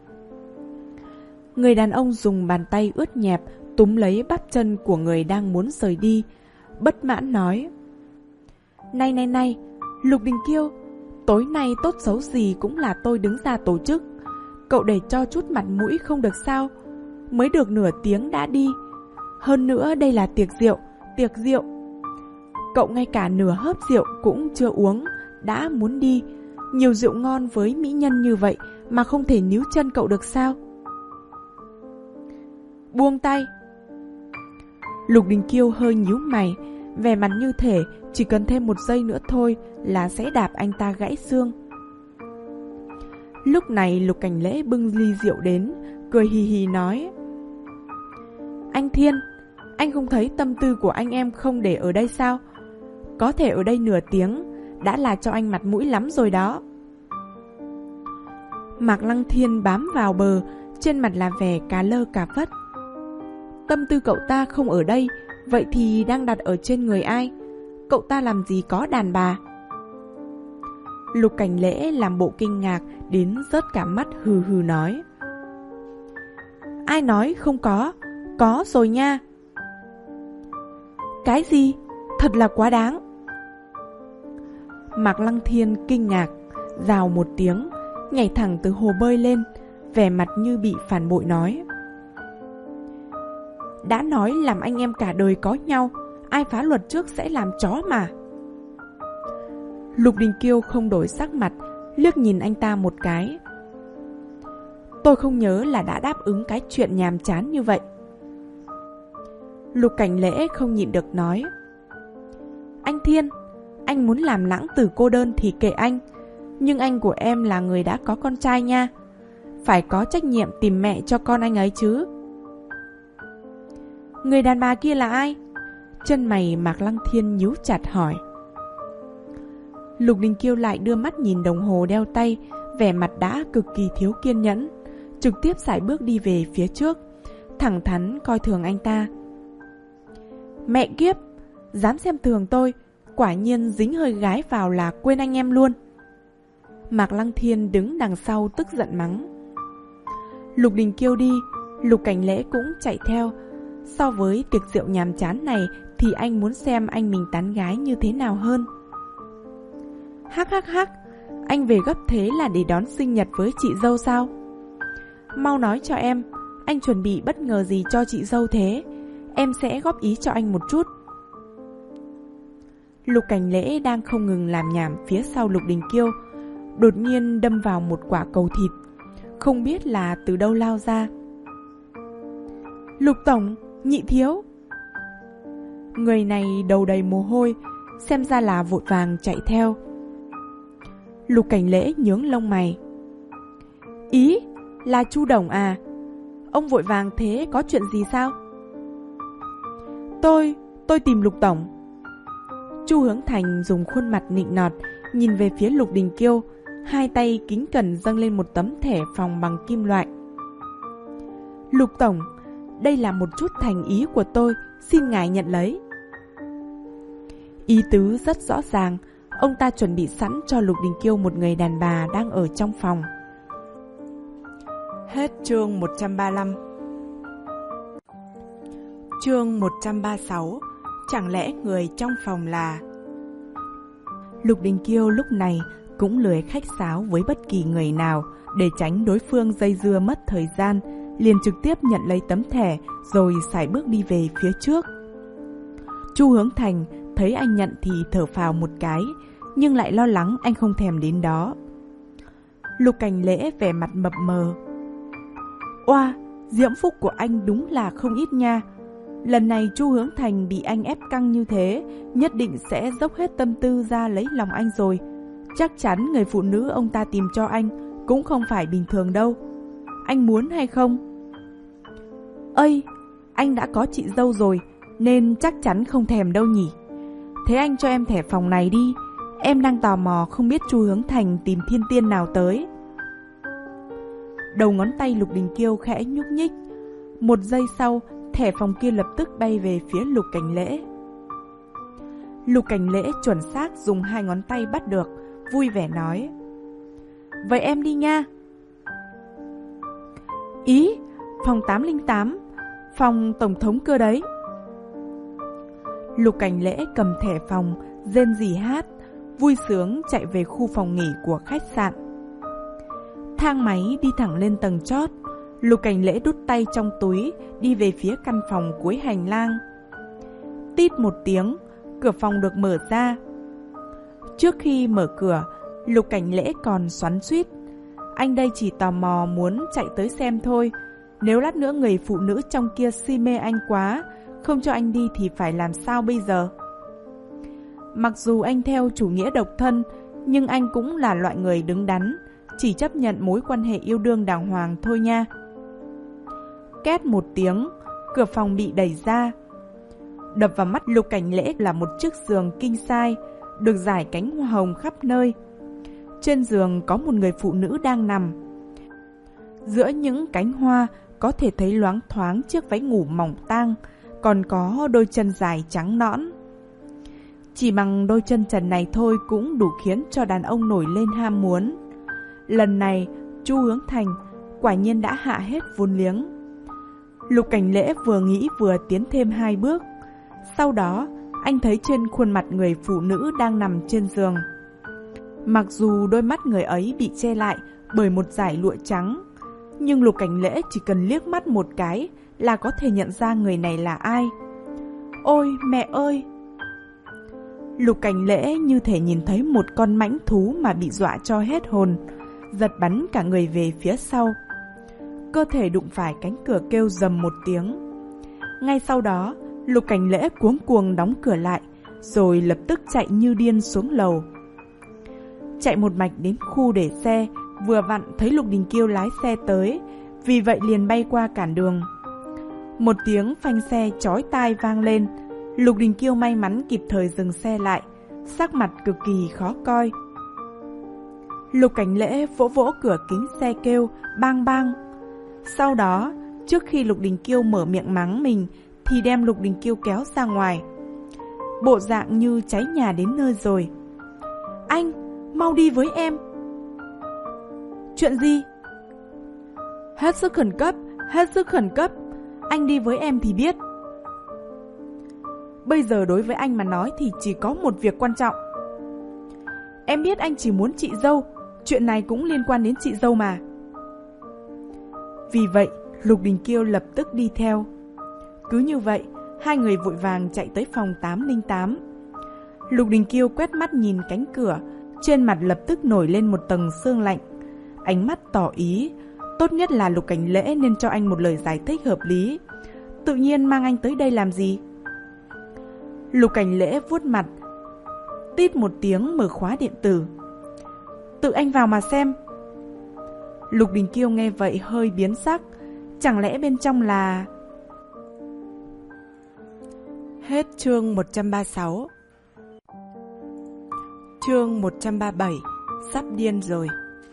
Người đàn ông dùng bàn tay ướt nhẹp túm lấy bắp chân của người đang muốn rời đi, bất mãn nói: Này này này, Lục Đình Kiêu, tối nay tốt xấu gì cũng là tôi đứng ra tổ chức. Cậu để cho chút mặt mũi không được sao? Mới được nửa tiếng đã đi. Hơn nữa đây là tiệc rượu, tiệc rượu. Cậu ngay cả nửa hớp rượu cũng chưa uống, đã muốn đi. Nhiều rượu ngon với mỹ nhân như vậy mà không thể níu chân cậu được sao? Buông tay. Lục Đình Kiêu hơi nhíu mày, vẻ mặt như thể chỉ cần thêm một giây nữa thôi là sẽ đạp anh ta gãy xương. Lúc này Lục Cảnh Lễ bưng ly rượu đến, cười hì hì nói: Anh Thiên, anh không thấy tâm tư của anh em không để ở đây sao? Có thể ở đây nửa tiếng đã là cho anh mặt mũi lắm rồi đó. Mạc Lăng Thiên bám vào bờ, trên mặt là vẻ cá lơ cá vất. Tâm tư cậu ta không ở đây, vậy thì đang đặt ở trên người ai? Cậu ta làm gì có đàn bà? Lục Cảnh Lễ làm bộ kinh ngạc đến rớt cả mắt, hừ hừ nói: Ai nói không có? Có rồi nha. Cái gì? Thật là quá đáng. Mạc Lăng Thiên kinh ngạc, rào một tiếng, nhảy thẳng từ hồ bơi lên, vẻ mặt như bị phản bội nói: Đã nói làm anh em cả đời có nhau, ai phá luật trước sẽ làm chó mà. Lục Đình Kiêu không đổi sắc mặt, liếc nhìn anh ta một cái. Tôi không nhớ là đã đáp ứng cái chuyện nhàm chán như vậy. Lục Cảnh Lễ không nhịn được nói: Anh Thiên, anh muốn làm lãng tử cô đơn thì kệ anh, nhưng anh của em là người đã có con trai nha, phải có trách nhiệm tìm mẹ cho con anh ấy chứ. Người đàn bà kia là ai? Chân mày Mạc Lăng Thiên nhíu chặt hỏi. Lục Đình Kiêu lại đưa mắt nhìn đồng hồ đeo tay, vẻ mặt đã cực kỳ thiếu kiên nhẫn, trực tiếp sải bước đi về phía trước, thẳng thắn coi thường anh ta. Mẹ kiếp, dám xem thường tôi, quả nhiên dính hơi gái vào là quên anh em luôn. Mạc Lăng Thiên đứng đằng sau tức giận mắng. Lục Đình Kiêu đi, Lục Cảnh Lễ cũng chạy theo. So với tiệc rượu nhàm chán này thì anh muốn xem anh mình tán gái như thế nào hơn. Hắc hắc hắc, Anh về gấp thế là để đón sinh nhật với chị dâu sao? Mau nói cho em, anh chuẩn bị bất ngờ gì cho chị dâu thế? Em sẽ góp ý cho anh một chút. Lục Cảnh Lễ đang không ngừng làm nhảm phía sau Lục Đình Kiêu, đột nhiên đâm vào một quả cầu thịt, không biết là từ đâu lao ra. Lục tổng, nhị thiếu. Người này đầu đầy mồ hôi, xem ra là vội vàng chạy theo. Lục Cảnh Lễ nhướng lông mày. Ý, là Chu Đồng à? Ông vội vàng thế có chuyện gì sao? Tôi, tôi tìm Lục tổng. Chu Hướng Thành dùng khuôn mặt nịnh nọt nhìn về phía Lục Đình Kiêu, hai tay kính cẩn dâng lên một tấm thẻ phòng bằng kim loại. Lục tổng, đây là một chút thành ý của tôi, xin ngài nhận lấy. Ý tứ rất rõ ràng, ông ta chuẩn bị sẵn cho Lục Đình Kiêu một người đàn bà đang ở trong phòng. Hết chương một trăm ba mươi lăm. Chương một trăm ba mươi sáu. Chẳng lẽ người trong phòng là... Lục Đình Kiêu lúc này cũng lười khách sáo với bất kỳ người nào, để tránh đối phương dây dưa mất thời gian, liền trực tiếp nhận lấy tấm thẻ rồi sải bước đi về phía trước. Chu Hướng Thành thấy anh nhận thì thở phào một cái, nhưng lại lo lắng anh không thèm đến đó. Lục Cảnh Lễ vẻ mặt mập mờ. Oa, diễm phúc của anh đúng là không ít nha. Lần này Chu Hướng Thành bị anh ép căng như thế, nhất định sẽ dốc hết tâm tư ra lấy lòng anh rồi. Chắc chắn người phụ nữ ông ta tìm cho anh cũng không phải bình thường đâu. Anh muốn hay không? Ây, anh đã có chị dâu rồi, nên chắc chắn không thèm đâu nhỉ. Thế anh cho em thẻ phòng này đi, em đang tò mò không biết Chu Hướng Thành tìm thiên tiên nào tới. Đầu ngón tay Lục Đình Kiêu khẽ nhúc nhích. Một giây sau, thẻ phòng kia lập tức bay về phía Lục Cảnh Lễ. Lục Cảnh Lễ chuẩn xác dùng hai ngón tay bắt được, vui vẻ nói. Vậy em đi nha. Ý, phòng tám linh tám, phòng tổng thống cơ đấy. Lục Cảnh Lễ cầm thẻ phòng, rên rỉ hát, vui sướng chạy về khu phòng nghỉ của khách sạn. Thang máy đi thẳng lên tầng chót. Lục Cảnh Lễ đút tay trong túi, đi về phía căn phòng cuối hành lang. Tít một tiếng, cửa phòng được mở ra. Trước khi mở cửa, Lục Cảnh Lễ còn xoắn xuýt. Anh đây chỉ tò mò muốn chạy tới xem thôi. Nếu lát nữa người phụ nữ trong kia si mê anh quá, không cho anh đi thì phải làm sao bây giờ? Mặc dù anh theo chủ nghĩa độc thân, nhưng anh cũng là loại người đứng đắn, chỉ chấp nhận mối quan hệ yêu đương đàng hoàng thôi nha. Két một tiếng, cửa phòng bị đẩy ra. Đập vào mắt Lục Cảnh Lễ là một chiếc giường king size, được rải cánh hoa hồng khắp nơi. Trên giường có một người phụ nữ đang nằm. Giữa những cánh hoa có thể thấy loáng thoáng chiếc váy ngủ mỏng tang, còn có đôi chân dài trắng nõn. Chỉ bằng đôi chân trần này thôi cũng đủ khiến cho đàn ông nổi lên ham muốn. Lần này, Chu Hướng Thành quả nhiên đã hạ hết vốn liếng. Lục Cảnh Lễ vừa nghĩ vừa tiến thêm hai bước. Sau đó, anh thấy trên khuôn mặt người phụ nữ đang nằm trên giường. Mặc dù đôi mắt người ấy bị che lại bởi một dải lụa trắng, nhưng Lục Cảnh Lễ chỉ cần liếc mắt một cái là có thể nhận ra người này là ai. Ôi mẹ ơi! Lục Cảnh Lễ như thể nhìn thấy một con mãnh thú mà bị dọa cho hết hồn, giật bắn cả người về phía sau. Cơ thể đụng phải cánh cửa kêu rầm một tiếng. Ngay sau đó, Lục Cảnh Lễ cuống cuồng đóng cửa lại, rồi lập tức chạy như điên xuống lầu. Chạy một mạch đến khu để xe, vừa vặn thấy Lục Đình Kiêu lái xe tới, vì vậy liền bay qua cản đường. Một tiếng phanh xe chói tai vang lên. Lục Đình Kiêu may mắn kịp thời dừng xe lại, sắc mặt cực kỳ khó coi. Lục Cảnh Lễ vỗ vỗ cửa kính xe kêu bang bang. Sau đó, trước khi Lục Đình Kiêu mở miệng mắng mình, thì đem Lục Đình Kiêu kéo ra ngoài. Bộ dạng như cháy nhà đến nơi rồi. Anh, mau đi với em. Chuyện gì? Hết sức khẩn cấp, hết sức khẩn cấp. Anh đi với em thì biết. Bây giờ đối với anh mà nói thì chỉ có một việc quan trọng. Em biết anh chỉ muốn chị dâu, chuyện này cũng liên quan đến chị dâu mà. Vì vậy, Lục Đình Kiêu lập tức đi theo. Cứ như vậy, hai người vội vàng chạy tới phòng tám không tám. Lục Đình Kiêu quét mắt nhìn cánh cửa, trên mặt lập tức nổi lên một tầng sương lạnh. Ánh mắt tỏ ý, tốt nhất là Lục Cảnh Lễ nên cho anh một lời giải thích hợp lý. Tự nhiên mang anh tới đây làm gì? Lục Cảnh Lễ vuốt mặt, tít một tiếng mở khóa điện tử. Tự anh vào mà xem. Lục Đình Kiêu nghe vậy hơi biến sắc. Chẳng lẽ bên trong là... Hết chương một trăm ba mươi sáu. Chương một trăm ba mươi bảy. Sắp điên rồi.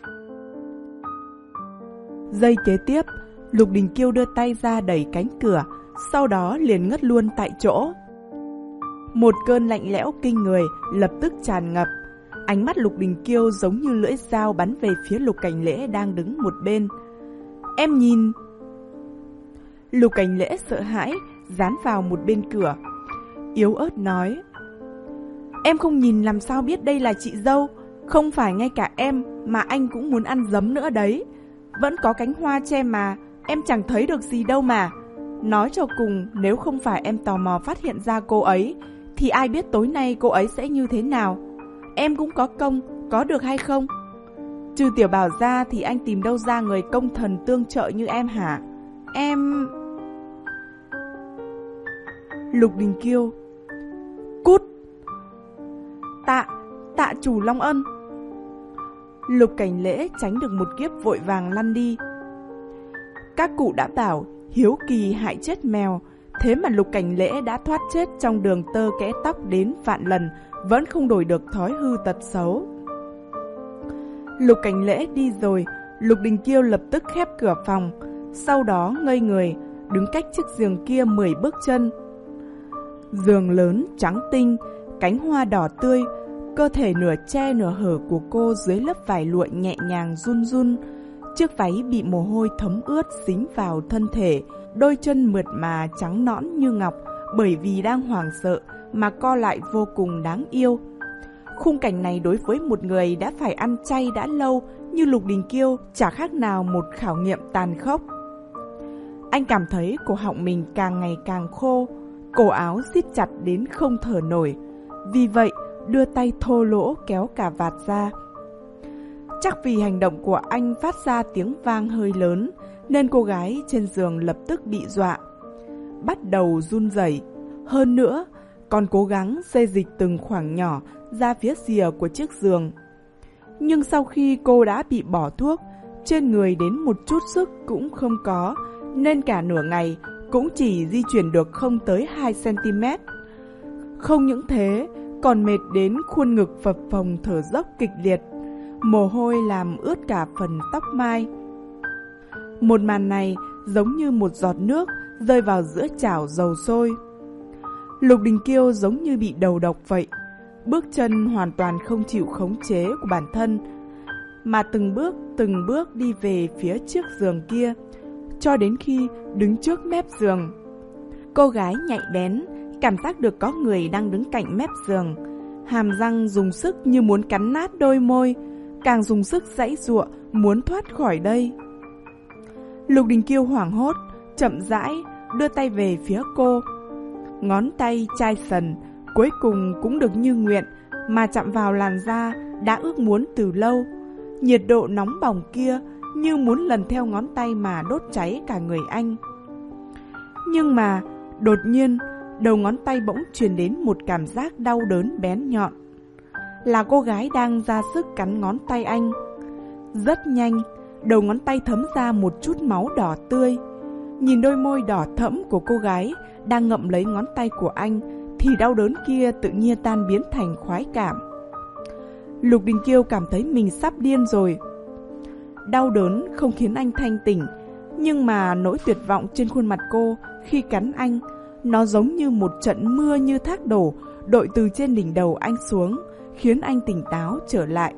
Giây kế tiếp, Lục Đình Kiêu đưa tay ra đẩy cánh cửa, sau đó liền ngất luôn tại chỗ. Một cơn lạnh lẽo kinh người lập tức tràn ngập. Ánh mắt Lục Đình Kiêu giống như lưỡi dao bắn về phía Lục Cảnh Lễ đang đứng một bên. Em nhìn... Lục Cảnh Lễ sợ hãi, dán vào một bên cửa, yếu ớt nói: Em không nhìn làm sao biết đây là chị dâu. Không phải ngay cả em mà anh cũng muốn ăn giấm nữa đấy. Vẫn có cánh hoa che mà, em chẳng thấy được gì đâu mà. Nói cho cùng, nếu không phải em tò mò phát hiện ra cô ấy, thì ai biết tối nay cô ấy sẽ như thế nào. Em cũng có công, có được hay không? Trừ Tiểu Bảo ra thì anh tìm đâu ra người công thần tương trợ như em hả? Em... Lục Đình Kiêu: Cút! Tạ, tạ chủ Long Ân. Lục Cảnh Lễ tránh được một kiếp vội vàng lăn đi. Các cụ đã bảo hiếu kỳ hại chết mèo, thế mà Lục Cảnh Lễ đã thoát chết trong đường tơ kẽ tóc đến vạn lần, vẫn không đổi được thói hư tật xấu. Lục Cảnh Lễ đi rồi, Lục Đình Kiêu lập tức khép cửa phòng, sau đó ngây người, đứng cách chiếc giường kia mười bước chân. Giường lớn, trắng tinh, cánh hoa đỏ tươi, cơ thể nửa che nửa hở của cô dưới lớp vải lụa nhẹ nhàng run run. Chiếc váy bị mồ hôi thấm ướt dính vào thân thể, đôi chân mượt mà trắng nõn như ngọc bởi vì đang hoảng sợ mà co lại vô cùng đáng yêu. Khung cảnh này đối với một người đã phải ăn chay đã lâu như Lục Đình Kiêu chả khác nào một khảo nghiệm tàn khốc. Anh cảm thấy cổ họng mình càng ngày càng khô, cổ áo siết chặt đến không thở nổi. Vì vậy, đưa tay thô lỗ kéo cà vạt ra. Chắc vì hành động của anh phát ra tiếng vang hơi lớn, nên cô gái trên giường lập tức bị dọa, bắt đầu run rẩy. Hơn nữa, còn cố gắng xê dịch từng khoảng nhỏ ra phía rìa của chiếc giường. Nhưng sau khi cô đã bị bỏ thuốc, trên người đến một chút sức cũng không có, nên cả nửa ngày cũng chỉ di chuyển được không tới hai xăng-ti-mét. Không những thế, còn mệt đến khuôn ngực phập phồng thở dốc kịch liệt, mồ hôi làm ướt cả phần tóc mai. Một màn này giống như một giọt nước rơi vào giữa chảo dầu sôi. Lục Đình Kiêu giống như bị đầu độc vậy, bước chân hoàn toàn không chịu khống chế của bản thân, mà từng bước từng bước đi về phía chiếc giường kia, cho đến khi đứng trước mép giường. Cô gái nhạy bén, cảm giác được có người đang đứng cạnh mép giường, hàm răng dùng sức như muốn cắn nát đôi môi, càng dùng sức giãy giụa muốn thoát khỏi đây. Lục Đình Kiêu hoảng hốt, chậm rãi đưa tay về phía cô. Ngón tay chai sần cuối cùng cũng được như nguyện mà chạm vào làn da đã ước muốn từ lâu. Nhiệt độ nóng bỏng kia như muốn lần theo ngón tay mà đốt cháy cả người anh. Nhưng mà đột nhiên đầu ngón tay bỗng truyền đến một cảm giác đau đớn bén nhọn. Là cô gái đang ra sức cắn ngón tay anh. Rất nhanh, đầu ngón tay thấm ra một chút máu đỏ tươi. Nhìn đôi môi đỏ thẫm của cô gái đang ngậm lấy ngón tay của anh, thì đau đớn kia tự nhiên tan biến thành khoái cảm. Lục Đình Kiêu cảm thấy mình sắp điên rồi. Đau đớn không khiến anh thanh tỉnh, nhưng mà nỗi tuyệt vọng trên khuôn mặt cô khi cắn anh, nó giống như một trận mưa như thác đổ, đội từ trên đỉnh đầu anh xuống, khiến anh tỉnh táo trở lại.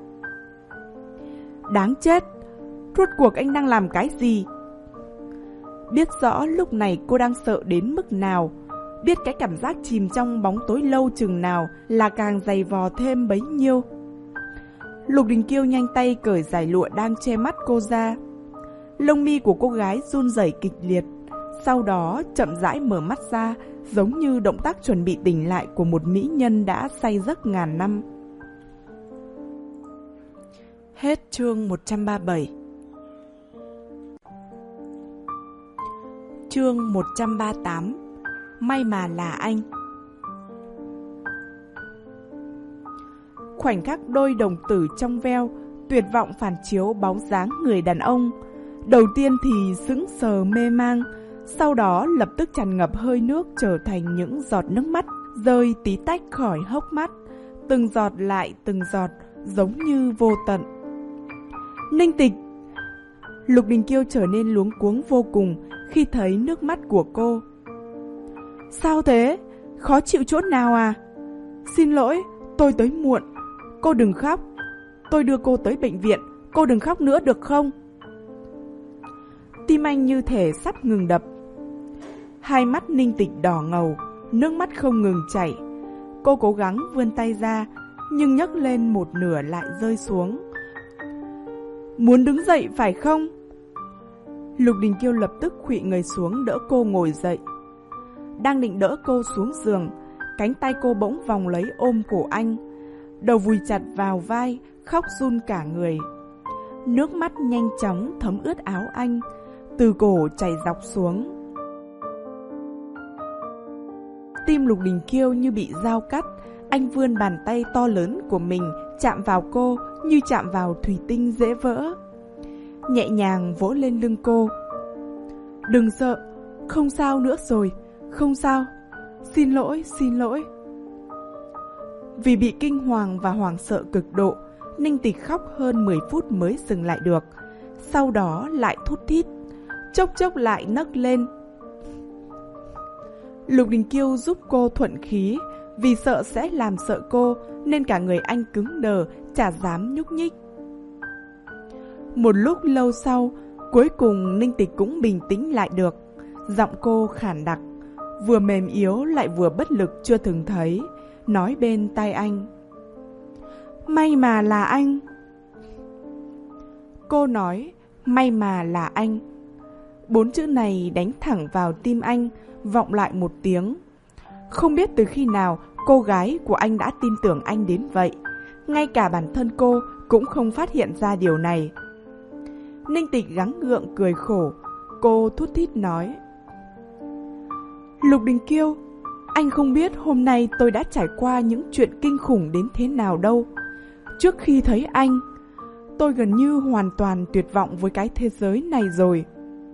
Đáng chết! Rốt cuộc anh đang làm cái gì? Biết rõ lúc này cô đang sợ đến mức nào, biết cái cảm giác chìm trong bóng tối lâu chừng nào là càng dày vò thêm bấy nhiêu. Lục Đình Kiêu nhanh tay cởi dải lụa đang che mắt cô ra. Lông mi của cô gái run rẩy kịch liệt, sau đó chậm rãi mở mắt ra, giống như động tác chuẩn bị tỉnh lại của một mỹ nhân đã say giấc ngàn năm. Hết chương một trăm ba mươi bảy. Chương một trăm ba mươi tám. May mà là anh. Khoảnh khắc đôi đồng tử trong veo, tuyệt vọng phản chiếu bóng dáng người đàn ông. Đầu tiên thì sững sờ mê mang, sau đó lập tức tràn ngập hơi nước trở thành những giọt nước mắt rơi tí tách khỏi hốc mắt, từng giọt lại từng giọt, giống như vô tận. Ninh Tịch! Lục Đình Kiêu trở nên luống cuống vô cùng khi thấy nước mắt của cô. Sao thế? Khó chịu chỗ nào à? Xin lỗi, tôi tới muộn. Cô đừng khóc. Tôi đưa cô tới bệnh viện. Cô đừng khóc nữa được không? Tim anh như thể sắp ngừng đập. Hai mắt Ninh Tịch đỏ ngầu, nước mắt không ngừng chảy. Cô cố gắng vươn tay ra, nhưng nhấc lên một nửa lại rơi xuống. Muốn đứng dậy phải không? Lục Đình Kiêu lập tức khuỵu người xuống đỡ cô ngồi dậy. Đang định đỡ cô xuống giường, cánh tay cô bỗng vòng lấy ôm cổ anh, đầu vùi chặt vào vai, khóc run cả người. Nước mắt nhanh chóng thấm ướt áo anh, từ cổ chảy dọc xuống. Tim Lục Đình Kiêu như bị dao cắt, anh vươn bàn tay to lớn của mình chạm vào cô như chạm vào thủy tinh dễ vỡ. Nhẹ nhàng vỗ lên lưng cô. Đừng sợ, không sao nữa rồi, không sao. Xin lỗi, xin lỗi. Vì bị kinh hoàng và hoảng sợ cực độ, Ninh Tịch khóc hơn mười phút mới dừng lại được. Sau đó lại thút thít, chốc chốc lại nấc lên. Lục Đình Kiêu giúp cô thuận khí, vì sợ sẽ làm sợ cô nên cả người anh cứng đờ, chả dám nhúc nhích. Một lúc lâu sau, cuối cùng Ninh Tịch cũng bình tĩnh lại được. Giọng cô khản đặc, vừa mềm yếu lại vừa bất lực chưa từng thấy, nói bên tai anh. May mà là anh. Cô nói, may mà là anh. Bốn chữ này đánh thẳng vào tim anh, vọng lại một tiếng. Không biết từ khi nào cô gái của anh đã tin tưởng anh đến vậy. Ngay cả bản thân cô cũng không phát hiện ra điều này. Ninh Tịch gắng gượng cười khổ. Cô thút thít nói. Lục Đình Kiêu, anh không biết hôm nay tôi đã trải qua những chuyện kinh khủng đến thế nào đâu. Trước khi thấy anh, tôi gần như hoàn toàn tuyệt vọng với cái thế giới này rồi.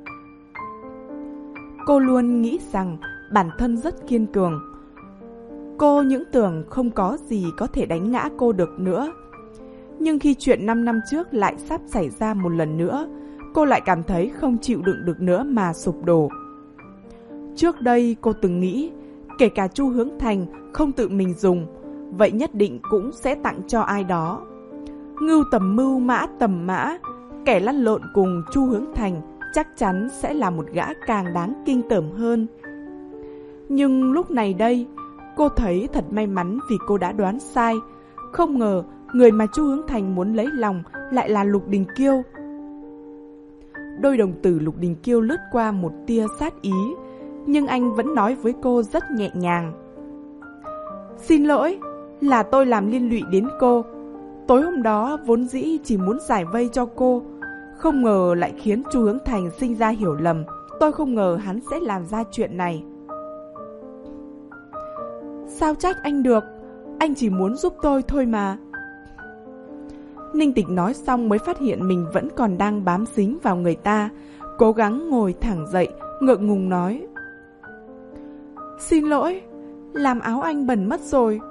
Cô luôn nghĩ rằng bản thân rất kiên cường. Cô những tưởng không có gì có thể đánh ngã cô được nữa. Nhưng khi chuyện năm năm trước lại sắp xảy ra một lần nữa, cô lại cảm thấy không chịu đựng được nữa mà sụp đổ. Trước đây cô từng nghĩ, kể cả Chu Hướng Thành không tự mình dùng, vậy nhất định cũng sẽ tặng cho ai đó. Ngưu tầm mưu mã tầm mã, kẻ lăn lộn cùng Chu Hướng Thành chắc chắn sẽ là một gã càng đáng kinh tởm hơn. Nhưng lúc này đây, cô thấy thật may mắn vì cô đã đoán sai. Không ngờ người mà Chu Hướng Thành muốn lấy lòng lại là Lục Đình Kiêu. Đôi đồng tử Lục Đình Kiêu lướt qua một tia sát ý, nhưng anh vẫn nói với cô rất nhẹ nhàng. Xin lỗi, là tôi làm liên lụy đến cô. Tối hôm đó vốn dĩ chỉ muốn giải vây cho cô, không ngờ lại khiến Chu Hướng Thành sinh ra hiểu lầm. Tôi không ngờ hắn sẽ làm ra chuyện này. Sao trách anh được, anh chỉ muốn giúp tôi thôi mà. Ninh Tịch nói xong mới phát hiện mình vẫn còn đang bám dính vào người ta, cố gắng ngồi thẳng dậy, ngượng ngùng nói. Xin lỗi, làm áo anh bẩn mất rồi.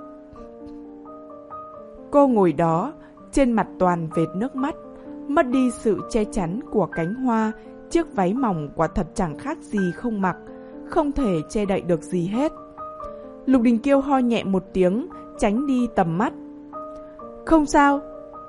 Cô ngồi đó, trên mặt toàn vệt nước mắt, mất đi sự che chắn của cánh hoa, chiếc váy mỏng quả thật chẳng khác gì không mặc, không thể che đậy được gì hết. Lục Đình Kiêu ho nhẹ một tiếng, tránh đi tầm mắt. Không sao.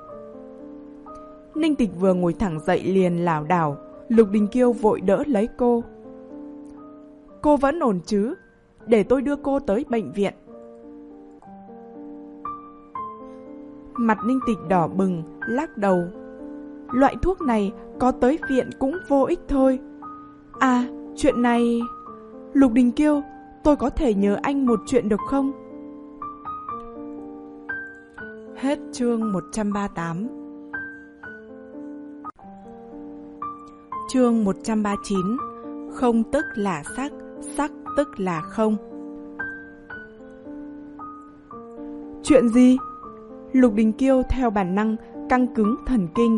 Ninh Tịch vừa ngồi thẳng dậy liền lảo đảo, Lục Đình Kiêu vội đỡ lấy cô. Cô vẫn ổn chứ? Để tôi đưa cô tới bệnh viện. Mặt Ninh Tịch đỏ bừng, lắc đầu. Loại thuốc này có tới viện cũng vô ích thôi. À, chuyện này... Lục Đình Kiêu, tôi có thể nhờ anh một chuyện được không? Hết chương một trăm ba mươi tám. Chương một trăm ba mươi chín. Không tức là sắc, sắc tức là không. Chuyện gì? Lục Đình Kiêu theo bản năng căng cứng thần kinh.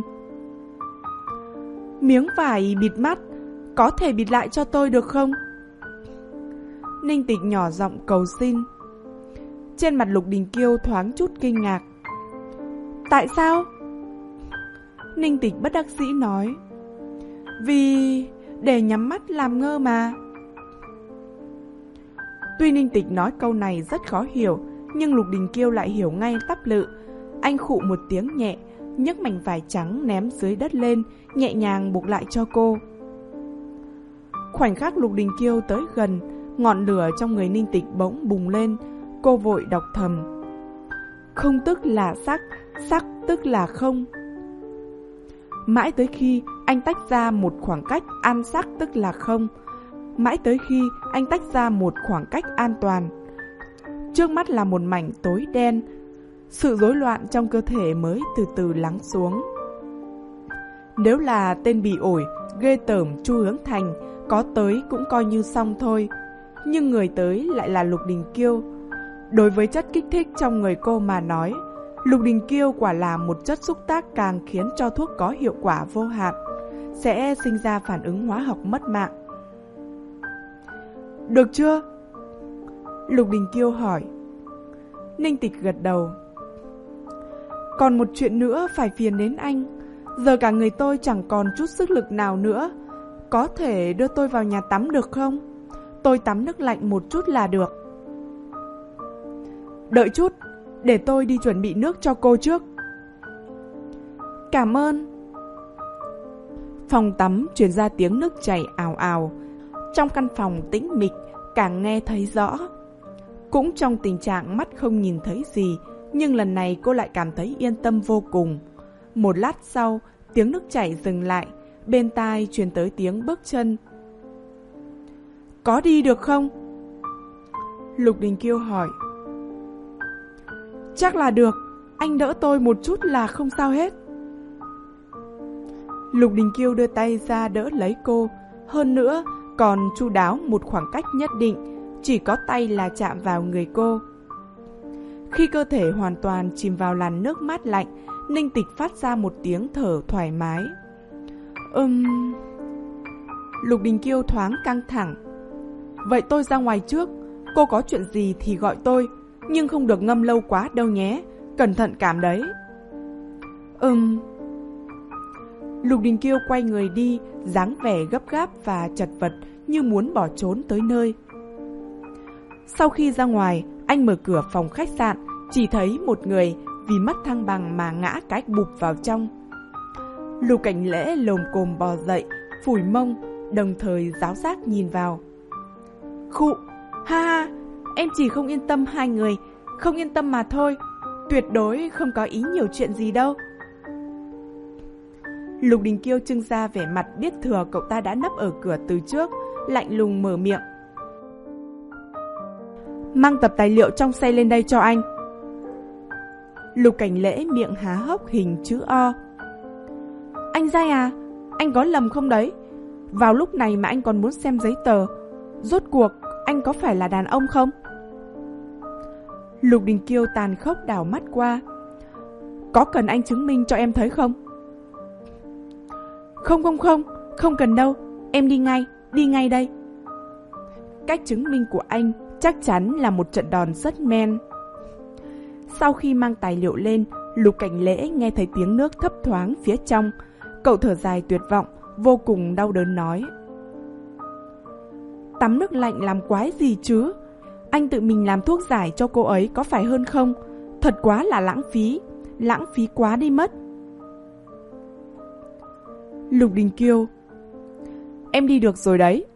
Miếng vải bịt mắt, có thể bịt lại cho tôi được không? Ninh Tịch nhỏ giọng cầu xin. Trên mặt Lục Đình Kiêu thoáng chút kinh ngạc. Tại sao? Ninh Tịch bất đắc dĩ nói. Vì... để nhắm mắt làm ngơ mà. Tuy Ninh Tịch nói câu này rất khó hiểu, nhưng Lục Đình Kiêu lại hiểu ngay tắp lự. Anh khụ một tiếng nhẹ, nhấc mảnh vải trắng ném dưới đất lên, nhẹ nhàng buộc lại cho cô. Khoảnh khắc Lục Đình Kiêu tới gần, ngọn lửa trong người Ninh Tịch bỗng bùng lên. Cô vội đọc thầm. Không tức là sắc, sắc tức là không. Mãi tới khi anh tách ra một khoảng cách an sắc tức là không. Mãi tới khi anh tách ra một khoảng cách an toàn. Trước mắt là một mảnh tối đen. Sự rối loạn trong cơ thể mới từ từ lắng xuống. Nếu là tên bỉ ổi, ghê tởm Chu Hướng Thành, có tới cũng coi như xong thôi. Nhưng người tới lại là Lục Đình Kiêu. Đối với chất kích thích trong người cô mà nói, Lục Đình Kiêu quả là một chất xúc tác càng khiến cho thuốc có hiệu quả vô hạn, sẽ sinh ra phản ứng hóa học mất mạng. Được chưa? Lục Đình Kiêu hỏi. Ninh Tịch gật đầu. Còn một chuyện nữa phải phiền đến anh. Giờ cả người tôi chẳng còn chút sức lực nào nữa. Có thể đưa tôi vào nhà tắm được không? Tôi tắm nước lạnh một chút là được. Đợi chút, để tôi đi chuẩn bị nước cho cô trước. Cảm ơn. Phòng tắm truyền ra tiếng nước chảy ào ào. Trong căn phòng tĩnh mịch, càng nghe thấy rõ. Cũng trong tình trạng mắt không nhìn thấy gì, nhưng lần này cô lại cảm thấy yên tâm vô cùng. Một lát sau, tiếng nước chảy dừng lại, bên tai truyền tới tiếng bước chân. Có đi được không? Lục Đình Kiêu hỏi. Chắc là được, anh đỡ tôi một chút là không sao hết. Lục Đình Kiêu đưa tay ra đỡ lấy cô, hơn nữa còn chu đáo một khoảng cách nhất định, chỉ có tay là chạm vào người cô. Khi cơ thể hoàn toàn chìm vào làn nước mát lạnh, Ninh Tịch phát ra một tiếng thở thoải mái. Ừm... Um... Lục Đình Kiêu thoáng căng thẳng. Vậy tôi ra ngoài trước, cô có chuyện gì thì gọi tôi, nhưng không được ngâm lâu quá đâu nhé, cẩn thận cảm đấy. Ừm... Lục Đình Kiêu quay người đi, dáng vẻ gấp gáp và chật vật như muốn bỏ trốn tới nơi. Sau khi ra ngoài, anh mở cửa phòng khách sạn, chỉ thấy một người vì mất thăng bằng mà ngã cái bụp vào trong. Lục Cảnh Lễ lồm cồm bò dậy, phủi mông, đồng thời giáo giác nhìn vào. Khụ, ha ha, em chỉ không yên tâm hai người, không yên tâm mà thôi, tuyệt đối không có ý nhiều chuyện gì đâu. Lục Đình Kiêu trưng ra vẻ mặt biết thừa cậu ta đã nấp ở cửa từ trước, lạnh lùng mở miệng. Mang tập tài liệu trong xe lên đây cho anh. Lục Cảnh Lễ miệng há hốc hình chữ O. Anh dai à, anh có lầm không đấy? Vào lúc này mà anh còn muốn xem giấy tờ, rốt cuộc anh có phải là đàn ông không? Lục Đình Kiêu tàn khốc đảo mắt qua. Có cần anh chứng minh cho em thấy không? Không không không, không cần đâu, em đi ngay, đi ngay đây. Cách chứng minh của anh chắc chắn là một trận đòn rất men. Sau khi mang tài liệu lên, Lục Cảnh Lễ nghe thấy tiếng nước thấp thoáng phía trong. Cậu thở dài tuyệt vọng, vô cùng đau đớn nói. Tắm nước lạnh làm quái gì chứ? Anh tự mình làm thuốc giải cho cô ấy có phải hơn không? Thật quá là lãng phí, lãng phí quá đi mất. Lục Đình Kiêu. Em đi được rồi đấy.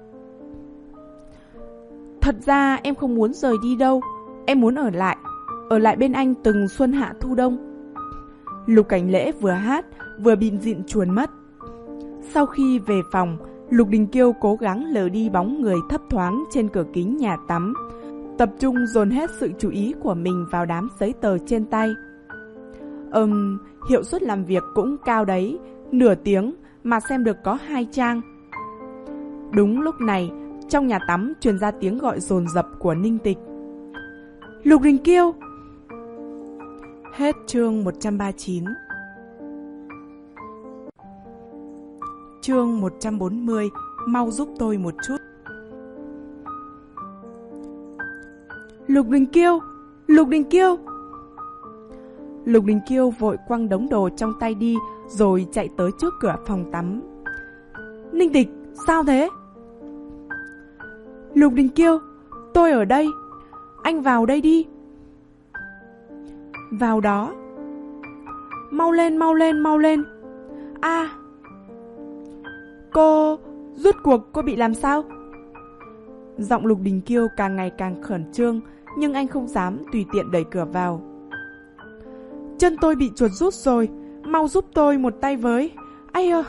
Thật ra em không muốn rời đi đâu, em muốn ở lại. ở lại bên anh từng xuân hạ thu đông. Lục Cảnh Lễ vừa hát, vừa bịn dịn chuồn mất. Sau khi về phòng, Lục Đình Kiêu cố gắng lờ đi bóng người thấp thoáng trên cửa kính nhà tắm, tập trung dồn hết sự chú ý của mình vào đám giấy tờ trên tay. Ừm, hiệu suất làm việc cũng cao đấy, nửa tiếng mà xem được có hai trang. Đúng lúc này, trong nhà tắm truyền ra tiếng gọi dồn dập của Ninh Tịch. Lục Đình Kiêu! Hết chương một trăm ba mươi chín. Chương một trăm bốn mươi, mau giúp tôi một chút. Lục Đình Kiêu! Lục Đình Kiêu! Lục Đình Kiêu vội quăng đống đồ trong tay đi, rồi chạy tới trước cửa phòng tắm. Ninh Tịch, sao thế? Lục Đình Kiêu, tôi ở đây. Anh vào đây đi. Vào đó. Mau lên, mau lên, mau lên. À, cô, rút cuộc cô bị làm sao? Giọng Lục Đình Kiêu càng ngày càng khẩn trương, nhưng anh không dám tùy tiện đẩy cửa vào. Chân tôi bị chuột rút rồi, mau giúp tôi một tay với. Ai ơ.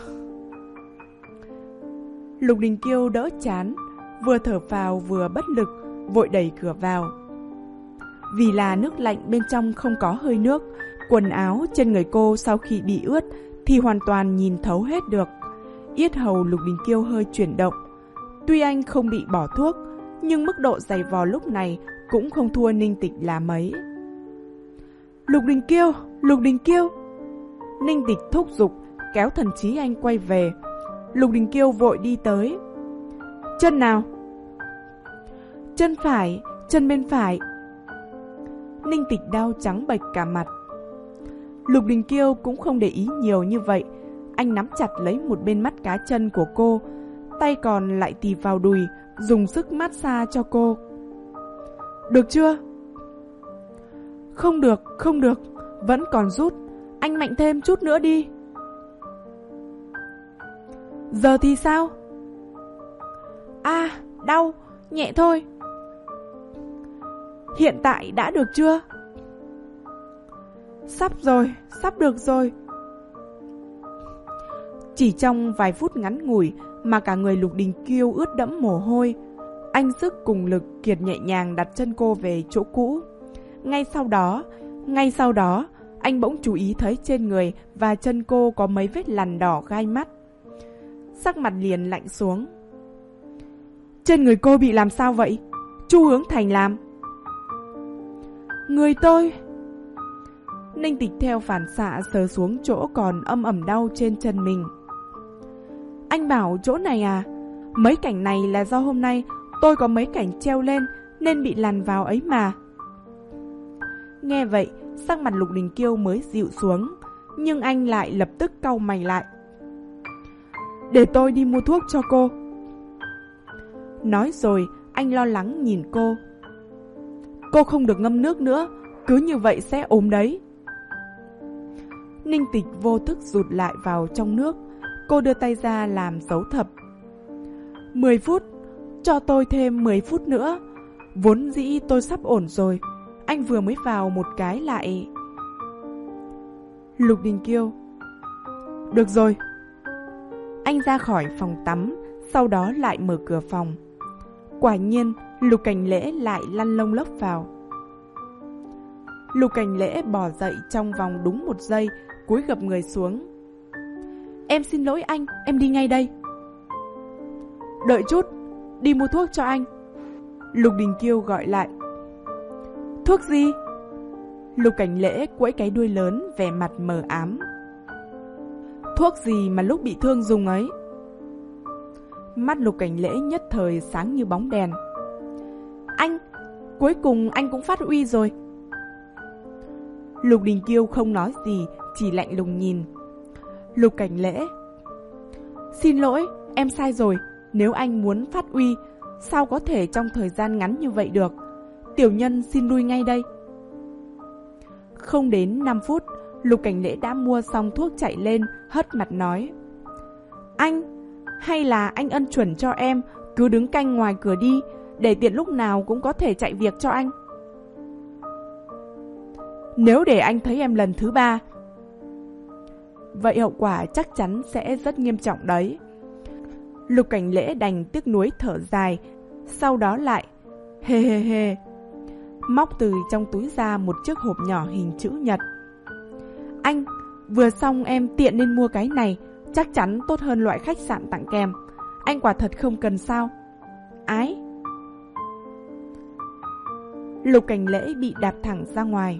Lục Đình Kiêu đỡ chán, vừa thở phào vừa bất lực, vội đẩy cửa vào. Vì là nước lạnh bên trong không có hơi nước, quần áo trên người cô sau khi bị ướt thì hoàn toàn nhìn thấu hết được. Yết hầu Lục Đình Kiêu hơi chuyển động. Tuy anh không bị bỏ thuốc, nhưng mức độ dày vò lúc này cũng không thua Ninh Tịch là mấy. Lục Đình Kiêu, Lục Đình Kiêu! Ninh Tịch thúc giục, kéo thần trí anh quay về. Lục Đình Kiêu vội đi tới. Chân nào? Chân phải, chân bên phải. Ninh Tịch đau trắng bệch cả mặt. Lục Đình Kiêu cũng không để ý nhiều như vậy. Anh nắm chặt lấy một bên mắt cá chân của cô, tay còn lại tì vào đùi, dùng sức massage cho cô. Được chưa? Không được, không được, vẫn còn rút. Anh mạnh thêm chút nữa đi. Giờ thì sao? À, đau, nhẹ thôi. Hiện tại đã được chưa? Sắp rồi, sắp được rồi. Chỉ trong vài phút ngắn ngủi mà cả người Lục Đình Kiêu ướt đẫm mồ hôi. Anh sức cùng lực kiệt nhẹ nhàng đặt chân cô về chỗ cũ. Ngay sau đó, ngay sau đó, anh bỗng chú ý thấy trên người và chân cô có mấy vết lằn đỏ gai mắt. Sắc mặt liền lạnh xuống. Trên người cô bị làm sao vậy? Chu Hướng Thành làm. Người tôi. Ninh Tịch theo phản xạ sờ xuống chỗ còn âm ẩm đau trên chân mình. Anh bảo chỗ này à? Mấy cảnh này là do hôm nay tôi có mấy cảnh treo lên nên bị lằn vào ấy mà. Nghe vậy, sắc mặt Lục Đình Kiêu mới dịu xuống, nhưng anh lại lập tức cau mày lại. Để tôi đi mua thuốc cho cô. Nói rồi, anh lo lắng nhìn cô. Cô không được ngâm nước nữa, cứ như vậy sẽ ốm đấy. Ninh Tịch vô thức rụt lại vào trong nước. Cô đưa tay ra làm dấu thập. Mười phút, cho tôi thêm mười phút nữa. Vốn dĩ tôi sắp ổn rồi. Anh vừa mới vào một cái lại. Lục Đình Kiêu. Được rồi. Anh ra khỏi phòng tắm, sau đó lại mở cửa phòng. Quả nhiên, Lục Cảnh Lễ lại lăn lông lốc vào. Lục Cảnh Lễ bò dậy trong vòng đúng một giây, cúi gập người xuống. Em xin lỗi anh, em đi ngay đây. Đợi chút, đi mua thuốc cho anh. Lục Đình Kiêu gọi lại. Thuốc gì? Lục Cảnh Lễ quẫy cái đuôi lớn, vẻ mặt mờ ám. Thuốc gì mà lúc bị thương dùng ấy? Mắt Lục Cảnh Lễ nhất thời sáng như bóng đèn. Anh, cuối cùng anh cũng phát uy rồi. Lục Đình Kiêu không nói gì, chỉ lạnh lùng nhìn. Lục Cảnh Lễ. Xin lỗi, em sai rồi. Nếu anh muốn phát uy, sao có thể trong thời gian ngắn như vậy được? Tiểu nhân xin lui ngay đây. Không đến năm phút, Lục Cảnh Lễ đã mua xong thuốc chạy lên, hất mặt nói. Anh, hay là anh ân chuẩn cho em, cứ đứng canh ngoài cửa đi, để tiện lúc nào cũng có thể chạy việc cho anh. Nếu để anh thấy em lần thứ ba, vậy hậu quả chắc chắn sẽ rất nghiêm trọng đấy. Lục Cảnh Lễ đành tiếc nuối thở dài, sau đó lại hê hê hê, móc từ trong túi ra một chiếc hộp nhỏ hình chữ nhật. Anh, vừa xong em tiện nên mua cái này, chắc chắn tốt hơn loại khách sạn tặng kèm. Anh quả thật không cần sao? Ái. Lục Cảnh Lễ bị đạp thẳng ra ngoài.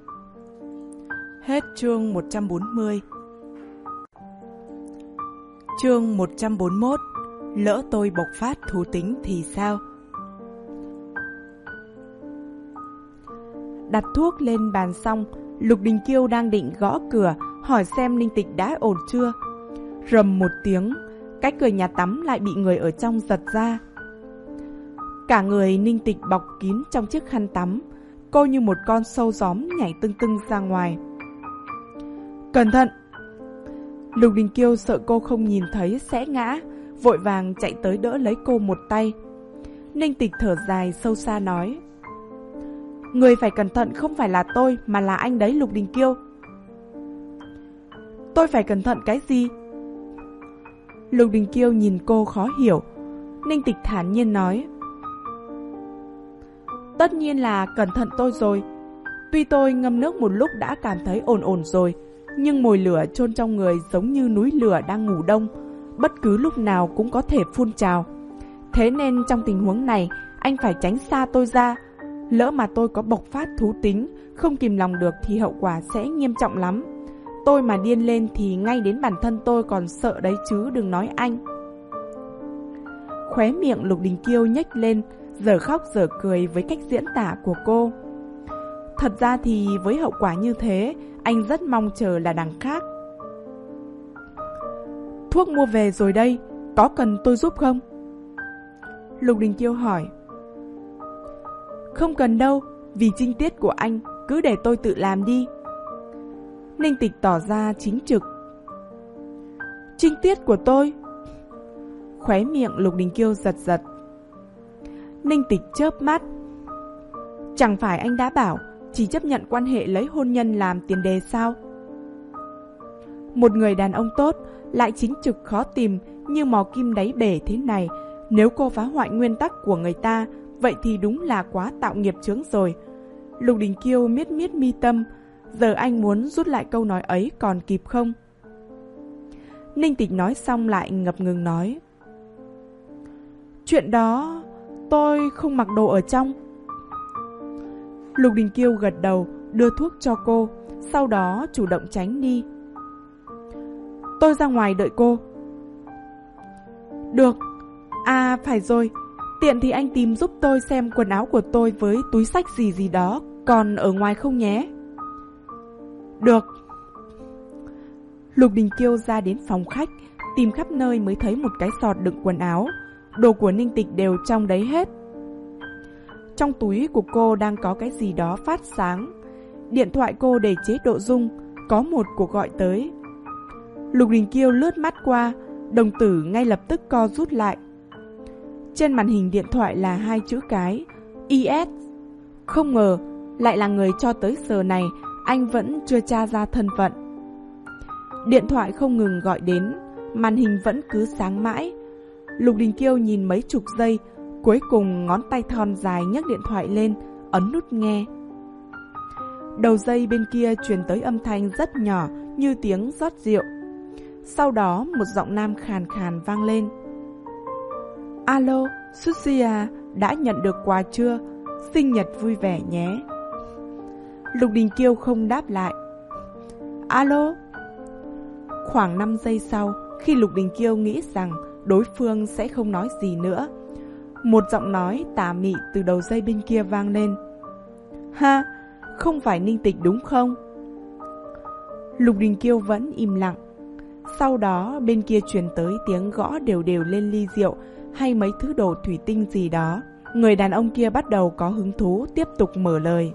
Hết chương một trăm bốn mươi. Chương một trăm bốn mươi mốt. Lỡ tôi bộc phát thú tính thì sao? Đặt thuốc lên bàn xong, Lục Đình Kiêu đang định gõ cửa hỏi xem Ninh Tịch đã ổn chưa. Rầm một tiếng, cái cửa nhà tắm lại bị người ở trong giật ra. Cả người Ninh Tịch bọc kín trong chiếc khăn tắm, cô như một con sâu gióm nhảy tưng tưng ra ngoài. Cẩn thận! Lục Đình Kiêu sợ cô không nhìn thấy sẽ ngã, vội vàng chạy tới đỡ lấy cô một tay. Ninh Tịch thở dài sâu xa nói: Người phải cẩn thận không phải là tôi mà là anh đấy Lục Đình Kiêu. Tôi phải cẩn thận cái gì? Lục Đình Kiêu nhìn cô khó hiểu. Ninh Tịch thản nhiên nói: Tất nhiên là cẩn thận tôi rồi. Tuy tôi ngâm nước một lúc đã cảm thấy ổn ổn rồi, nhưng mồi lửa chôn trong người giống như núi lửa đang ngủ đông, bất cứ lúc nào cũng có thể phun trào. Thế nên trong tình huống này, anh phải tránh xa tôi ra. Lỡ mà tôi có bộc phát thú tính, không kìm lòng được thì hậu quả sẽ nghiêm trọng lắm. Tôi mà điên lên thì ngay đến bản thân tôi còn sợ đấy chứ đừng nói anh. Khóe miệng Lục Đình Kiêu nhếch lên, giờ khóc giờ cười với cách diễn tả của cô. Thật ra thì với hậu quả như thế, anh rất mong chờ là đằng khác. Thuốc mua về rồi đây, có cần tôi giúp không? Lục Đình Kiêu hỏi. Không cần đâu, vì trinh tiết của anh, cứ để tôi tự làm đi. Ninh Tịch tỏ ra chính trực. Trinh tiết của tôi? Khóe miệng Lục Đình Kiêu giật giật. Ninh Tịch chớp mắt. Chẳng phải anh đã bảo chỉ chấp nhận quan hệ lấy hôn nhân làm tiền đề sao? Một người đàn ông tốt, lại chính trực khó tìm như mò kim đáy bể thế này, nếu cô phá hoại nguyên tắc của người ta, vậy thì đúng là quá tạo nghiệp chướng rồi. Lục Đình Kiêu miết miết mi tâm, giờ anh muốn rút lại câu nói ấy còn kịp không? Ninh Tịch nói xong lại ngập ngừng nói. Chuyện đó, tôi không mặc đồ ở trong. Lục Đình Kiêu gật đầu, đưa thuốc cho cô, sau đó chủ động tránh đi. Tôi ra ngoài đợi cô. Được. À phải rồi, tiện thì anh tìm giúp tôi xem quần áo của tôi với túi xách gì gì đó còn ở ngoài không nhé. Được. Lục Đình Kiêu ra đến phòng khách, tìm khắp nơi mới thấy một cái sọt đựng quần áo. Đồ của Ninh Tịch đều trong đấy hết. Trong túi của cô đang có cái gì đó phát sáng. Điện thoại cô để chế độ rung, có một cuộc gọi tới. Lục Đình Kiêu lướt mắt qua, đồng tử ngay lập tức co rút lại. Trên màn hình điện thoại là hai chữ cái i ét. Không ngờ lại là người cho tới giờ này anh vẫn chưa tra ra thân phận. Điện thoại không ngừng gọi đến, màn hình vẫn cứ sáng mãi. Lục Đình Kiêu nhìn mấy chục giây, cuối cùng ngón tay thon dài nhấc điện thoại lên, ấn nút nghe. Đầu dây bên kia truyền tới âm thanh rất nhỏ như tiếng rót rượu. Sau đó một giọng nam khàn khàn vang lên. Alo, Sushi à, đã nhận được quà chưa? Sinh nhật vui vẻ nhé. Lục Đình Kiêu không đáp lại. Alo. Khoảng năm giây sau, khi Lục Đình Kiêu nghĩ rằng đối phương sẽ không nói gì nữa, một giọng nói tà mị từ đầu dây bên kia vang lên. Ha, không phải Ninh Tịch đúng không? Lục Đình Kiêu vẫn im lặng. Sau đó bên kia truyền tới tiếng gõ đều đều lên ly rượu hay mấy thứ đồ thủy tinh gì đó. Người đàn ông kia bắt đầu có hứng thú tiếp tục mở lời.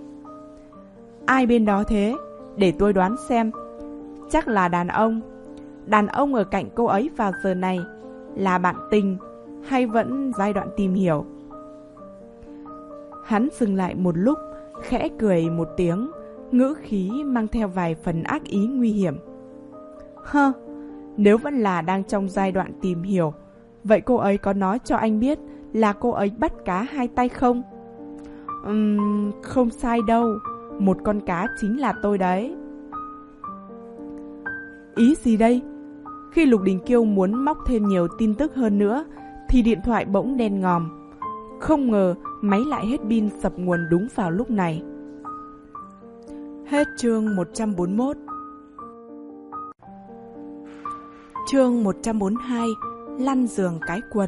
Ai bên đó thế? Để tôi đoán xem. Chắc là đàn ông. Đàn ông ở cạnh cô ấy vào giờ này là bạn tình hay vẫn giai đoạn tìm hiểu? Hắn dừng lại một lúc, khẽ cười một tiếng, ngữ khí mang theo vài phần ác ý nguy hiểm. Hơ, nếu vẫn là đang trong giai đoạn tìm hiểu, vậy cô ấy có nói cho anh biết là cô ấy bắt cá hai tay không? Ừm, không sai đâu, một con cá chính là tôi đấy. Ý gì đây? Khi Lục Đình Kiêu muốn móc thêm nhiều tin tức hơn nữa, thì điện thoại bỗng đen ngòm. Không ngờ máy lại hết pin sập nguồn đúng vào lúc này. Hết chương một trăm bốn mươi mốt. Chương một trăm bốn mươi hai. Lăn giường cái quần.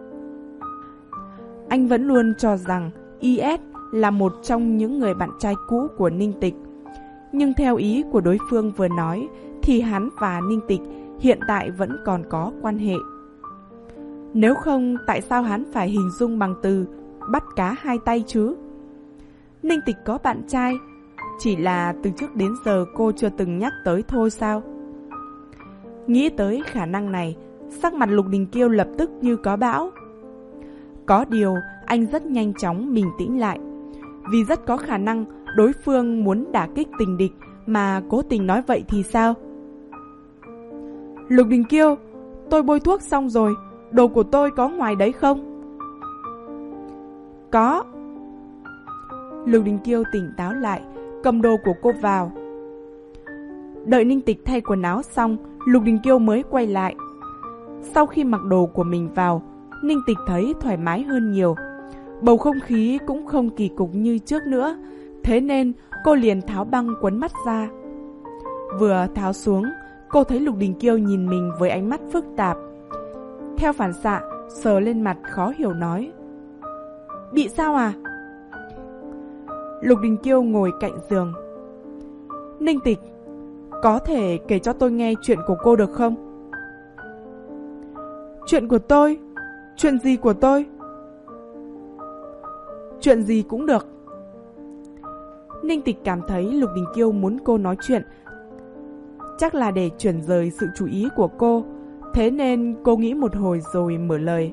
Anh vẫn luôn cho rằng i ét là một trong những người bạn trai cũ của Ninh Tịch. Nhưng theo ý của đối phương vừa nói thì hắn và Ninh Tịch hiện tại vẫn còn có quan hệ. Nếu không, tại sao hắn phải hình dung bằng từ bắt cá hai tay chứ? Ninh Tịch có bạn trai, chỉ là từ trước đến giờ cô chưa từng nhắc tới thôi sao? Nghĩ tới khả năng này, sắc mặt Lục Đình Kiêu lập tức như có bão. Có điều, anh rất nhanh chóng bình tĩnh lại, vì rất có khả năng đối phương muốn đả kích tình địch mà cố tình nói vậy thì sao? Lục Đình Kiêu, tôi bôi thuốc xong rồi, đồ của tôi có ngoài đấy không? Có. Lục Đình Kiêu tỉnh táo lại, cầm đồ của cô vào. Đợi Ninh Tịch thay quần áo xong, Lục Đình Kiêu mới quay lại. Sau khi mặc đồ của mình vào, Ninh Tịch thấy thoải mái hơn nhiều. Bầu không khí cũng không kỳ cục như trước nữa, thế nên cô liền tháo băng quấn mắt ra. Vừa tháo xuống, cô thấy Lục Đình Kiêu nhìn mình với ánh mắt phức tạp. Theo phản xạ, sờ lên mặt khó hiểu nói: Bị sao à? Lục Đình Kiêu ngồi cạnh giường. Ninh Tịch, có thể kể cho tôi nghe chuyện của cô được không? Chuyện của tôi? Chuyện gì của tôi? Chuyện gì cũng được. Ninh Tịch cảm thấy Lục Đình Kiêu muốn cô nói chuyện, chắc là để chuyển rời sự chú ý của cô, thế nên cô nghĩ một hồi rồi mở lời.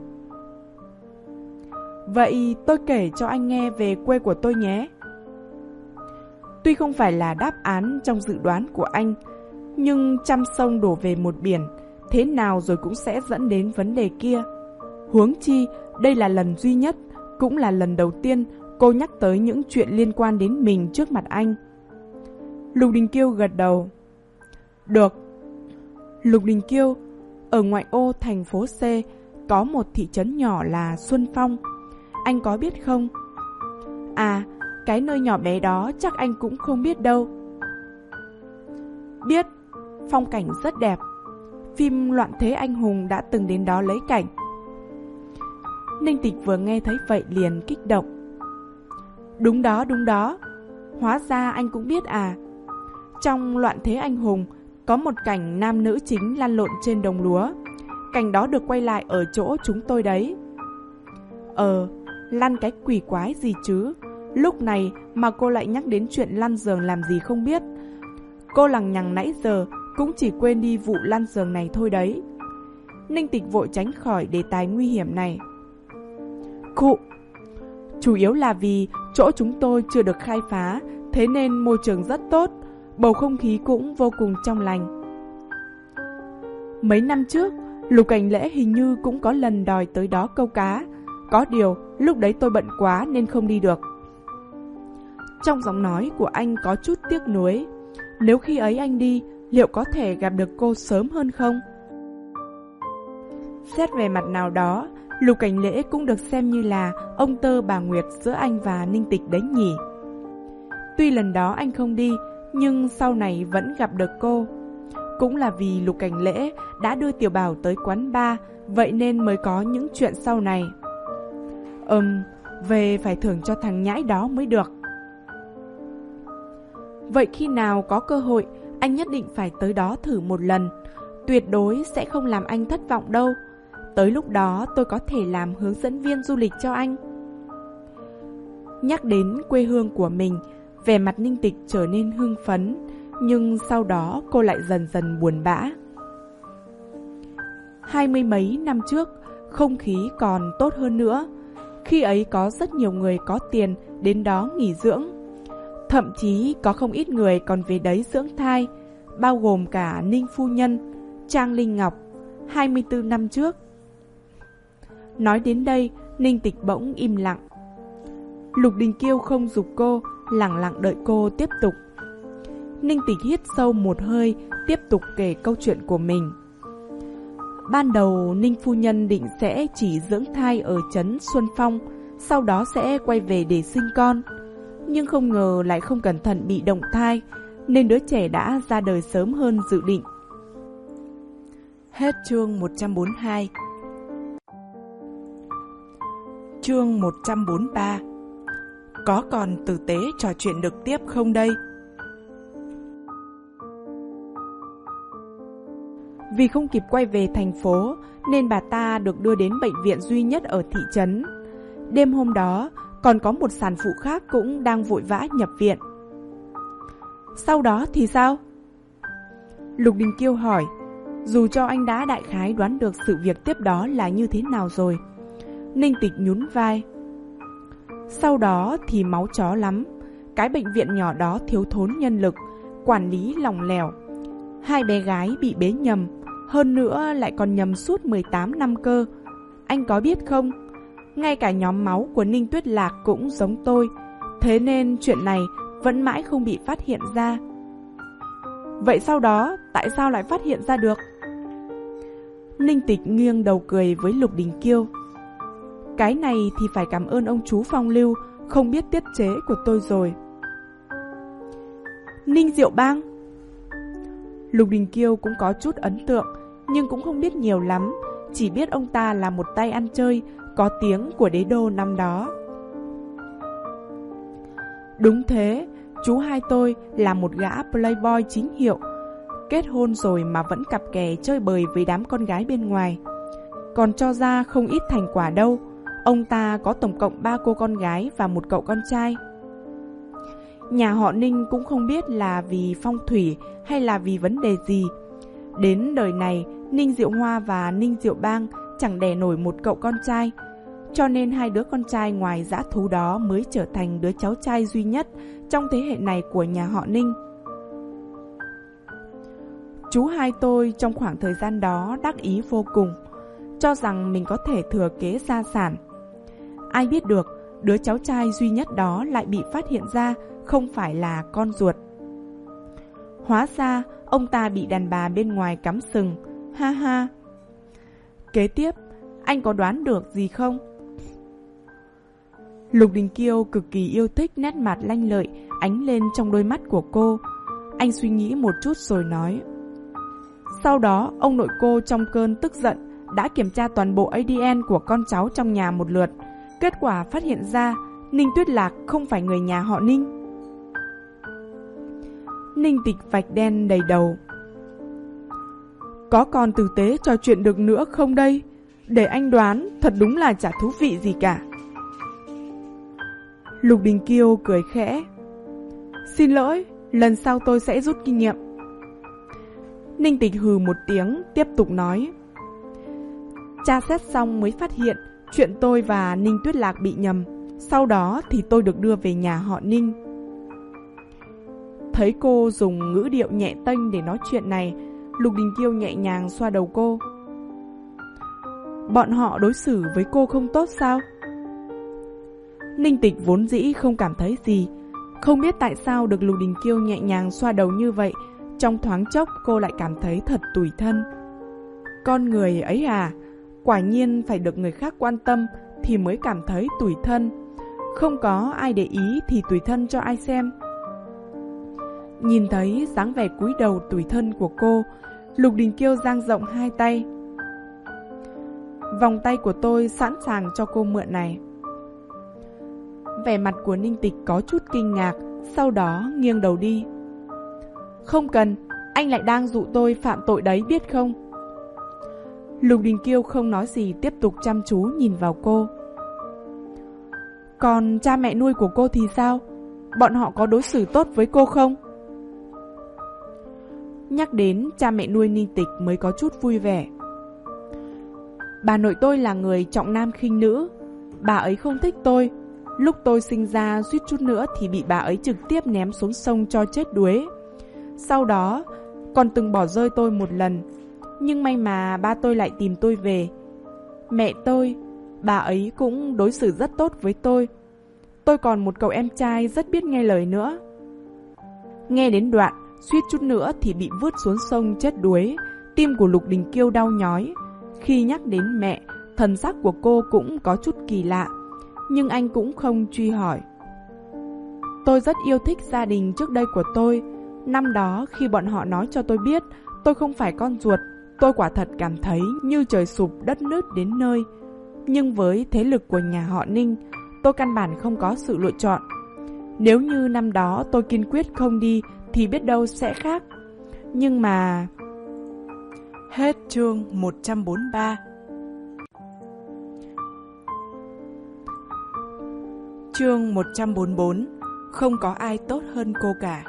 Vậy tôi kể cho anh nghe về quê của tôi nhé. Tuy không phải là đáp án trong dự đoán của anh, nhưng trăm sông đổ về một biển, thế nào rồi cũng sẽ dẫn đến vấn đề kia. Huống chi, đây là lần duy nhất, cũng là lần đầu tiên cô nhắc tới những chuyện liên quan đến mình trước mặt anh. Lục Đình Kiêu gật đầu. Được. Lục Đình Kiêu, ở ngoại ô thành phố C có một thị trấn nhỏ là Xuân Phong. Anh có biết không? À, cái nơi nhỏ bé đó chắc anh cũng không biết đâu. Biết, phong cảnh rất đẹp. Phim Loạn Thế Anh Hùng đã từng đến đó lấy cảnh. Ninh Tịch vừa nghe thấy vậy liền kích động. Đúng đó, đúng đó. Hóa ra anh cũng biết à. Trong Loạn Thế Anh Hùng có một cảnh nam nữ chính lăn lộn trên đồng lúa. Cảnh đó được quay lại ở chỗ chúng tôi đấy. Ờ, lăn cái quỷ quái gì chứ? Lúc này mà cô lại nhắc đến chuyện lăn giường làm gì không biết. Cô lằng nhằng nãy giờ cũng chỉ quên đi vụ lăn giường này thôi đấy. Ninh Tịch vội tránh khỏi đề tài nguy hiểm này. Khụ, chủ yếu là vì chỗ chúng tôi chưa được khai phá, thế nên môi trường rất tốt, bầu không khí cũng vô cùng trong lành. Mấy năm trước, Lục Cảnh Lễ hình như cũng có lần đòi tới đó câu cá. Có điều, lúc đấy tôi bận quá nên không đi được. Trong giọng nói của anh có chút tiếc nuối. Nếu khi ấy anh đi, liệu có thể gặp được cô sớm hơn không? Xét về mặt nào đó, Lục Cảnh Lễ cũng được xem như là ông tơ bà Nguyệt giữa anh và Ninh Tịch đấy nhỉ. Tuy lần đó anh không đi, nhưng sau này vẫn gặp được cô. Cũng là vì Lục Cảnh Lễ đã đưa Tiểu Bảo tới quán bar, vậy nên mới có những chuyện sau này. Ừm, về phải thưởng cho thằng nhãi đó mới được. Vậy khi nào có cơ hội, anh nhất định phải tới đó thử một lần. Tuyệt đối sẽ không làm anh thất vọng đâu. Tới lúc đó tôi có thể làm hướng dẫn viên du lịch cho anh. Nhắc đến quê hương của mình, vẻ mặt Ninh Tịch trở nên hưng phấn, nhưng sau đó cô lại dần dần buồn bã. Hai mươi mấy năm trước, không khí còn tốt hơn nữa. Khi ấy có rất nhiều người có tiền đến đó nghỉ dưỡng. Thậm chí có không ít người còn về đấy dưỡng thai, bao gồm cả Ninh phu nhân, Trang Linh Ngọc, hai mươi tư năm trước. Nói đến đây, Ninh Tịch bỗng im lặng. Lục Đình Kiêu không giục cô, lẳng lặng đợi cô tiếp tục. Ninh Tịch hít sâu một hơi, tiếp tục kể câu chuyện của mình. Ban đầu Ninh phu nhân định sẽ chỉ dưỡng thai ở trấn Xuân Phong, sau đó sẽ quay về để sinh con. Nhưng không ngờ lại không cẩn thận bị động thai, nên đứa trẻ đã ra đời sớm hơn dự định. Hết chương một trăm bốn mươi hai. Chương một trăm bốn mươi ba. Có còn tử tế trò chuyện được tiếp không đây? Vì không kịp quay về thành phố, nên bà ta được đưa đến bệnh viện duy nhất ở thị trấn. Đêm hôm đó, còn có một sản phụ khác cũng đang vội vã nhập viện. Sau đó thì sao? Lục Đình Kiêu hỏi, dù cho anh đã đại khái đoán được sự việc tiếp đó là như thế nào rồi. Ninh Tịch nhún vai. Sau đó thì máu chó lắm. Cái bệnh viện nhỏ đó thiếu thốn nhân lực, quản lý lỏng lẻo. Hai bé gái bị bế nhầm, hơn nữa lại còn nhầm suốt mười tám năm cơ. Anh có biết không, ngay cả nhóm máu của Ninh Tuyết Lạc cũng giống tôi. Thế nên chuyện này vẫn mãi không bị phát hiện ra. Vậy sau đó, tại sao lại phát hiện ra được? Ninh Tịch nghiêng đầu cười với Lục Đình Kiêu. Cái này thì phải cảm ơn ông chú Phong Lưu, không biết tiết chế của tôi rồi. Ninh Diệu Bang. Lục Đình Kiêu cũng có chút ấn tượng, nhưng cũng không biết nhiều lắm, chỉ biết ông ta là một tay ăn chơi, có tiếng của đế đô năm đó. Đúng thế, chú hai tôi là một gã playboy chính hiệu, kết hôn rồi mà vẫn cặp kè chơi bời với đám con gái bên ngoài. Còn cho ra không ít thành quả đâu. Ông ta có tổng cộng ba cô con gái và một cậu con trai. Nhà họ Ninh cũng không biết là vì phong thủy hay là vì vấn đề gì. Đến đời này, Ninh Diệu Hoa và Ninh Diệu Bang chẳng đẻ nổi một cậu con trai, cho nên hai đứa con trai ngoài dã thú đó mới trở thành đứa cháu trai duy nhất trong thế hệ này của nhà họ Ninh. Chú hai tôi trong khoảng thời gian đó đắc ý vô cùng, cho rằng mình có thể thừa kế gia sản. Ai biết được, đứa cháu trai duy nhất đó lại bị phát hiện ra không phải là con ruột. Hóa ra, ông ta bị đàn bà bên ngoài cắm sừng, ha ha. Kế tiếp, anh có đoán được gì không? Lục Đình Kiêu cực kỳ yêu thích nét mặt lanh lợi ánh lên trong đôi mắt của cô. Anh suy nghĩ một chút rồi nói. Sau đó, ông nội cô trong cơn tức giận đã kiểm tra toàn bộ a đê en của con cháu trong nhà một lượt. Kết quả phát hiện ra Ninh Tuyết Lạc không phải người nhà họ Ninh. Ninh Tịch vạch đen đầy đầu. Có còn tử tế trò chuyện được nữa không đây? Để anh đoán, thật đúng là chả thú vị gì cả. Lục Đình Kiêu cười khẽ. Xin lỗi, lần sau tôi sẽ rút kinh nghiệm. Ninh Tịch hừ một tiếng, tiếp tục nói. Tra xét xong mới phát hiện chuyện tôi và Ninh Tuyết Lạc bị nhầm. Sau đó thì tôi được đưa về nhà họ Ninh. Thấy cô dùng ngữ điệu nhẹ tênh để nói chuyện này, Lục Đình Kiêu nhẹ nhàng xoa đầu cô. Bọn họ đối xử với cô không tốt sao? Ninh Tịch vốn dĩ không cảm thấy gì, không biết tại sao được Lục Đình Kiêu nhẹ nhàng xoa đầu như vậy. Trong thoáng chốc cô lại cảm thấy thật tủi thân. Con người ấy à, quả nhiên phải được người khác quan tâm thì mới cảm thấy tủi thân. Không có ai để ý thì tủi thân cho ai xem. Nhìn thấy dáng vẻ cúi đầu tủi thân của cô, Lục Đình Kiêu dang rộng hai tay. Vòng tay của tôi sẵn sàng cho cô mượn này. Vẻ mặt của Ninh Tịch có chút kinh ngạc, sau đó nghiêng đầu đi. Không cần, anh lại đang dụ tôi phạm tội đấy biết không? Lục Đình Kiêu không nói gì, tiếp tục chăm chú nhìn vào cô. Còn cha mẹ nuôi của cô thì sao? Bọn họ có đối xử tốt với cô không? Nhắc đến cha mẹ nuôi, Ninh Tịch mới có chút vui vẻ. Bà nội tôi là người trọng nam khinh nữ. Bà ấy không thích tôi, Lúc tôi sinh ra suýt chút nữa thì bị bà ấy trực tiếp ném xuống sông cho chết đuối. Sau đó còn từng bỏ rơi tôi một lần, nhưng may mà ba tôi lại tìm tôi về. Mẹ tôi, bà ấy cũng đối xử rất tốt với tôi. Tôi còn một cậu em trai rất biết nghe lời nữa. Nghe đến đoạn suýt chút nữa thì bị vứt xuống sông chết đuối, tim của Lục Đình Kiêu đau nhói. Khi nhắc đến mẹ, thần sắc của cô cũng có chút kỳ lạ, nhưng anh cũng không truy hỏi. Tôi rất yêu thích gia đình trước đây của tôi. Năm đó khi bọn họ nói cho tôi biết tôi không phải con ruột, tôi quả thật cảm thấy như trời sụp đất nứt đến nơi. Nhưng với thế lực của nhà họ Ninh, tôi căn bản không có sự lựa chọn. Nếu như năm đó tôi kiên quyết không đi thì biết đâu sẽ khác. Nhưng mà... Hết chương một trăm bốn mươi ba. Chương một trăm bốn mươi bốn. Không có ai tốt hơn cô cả.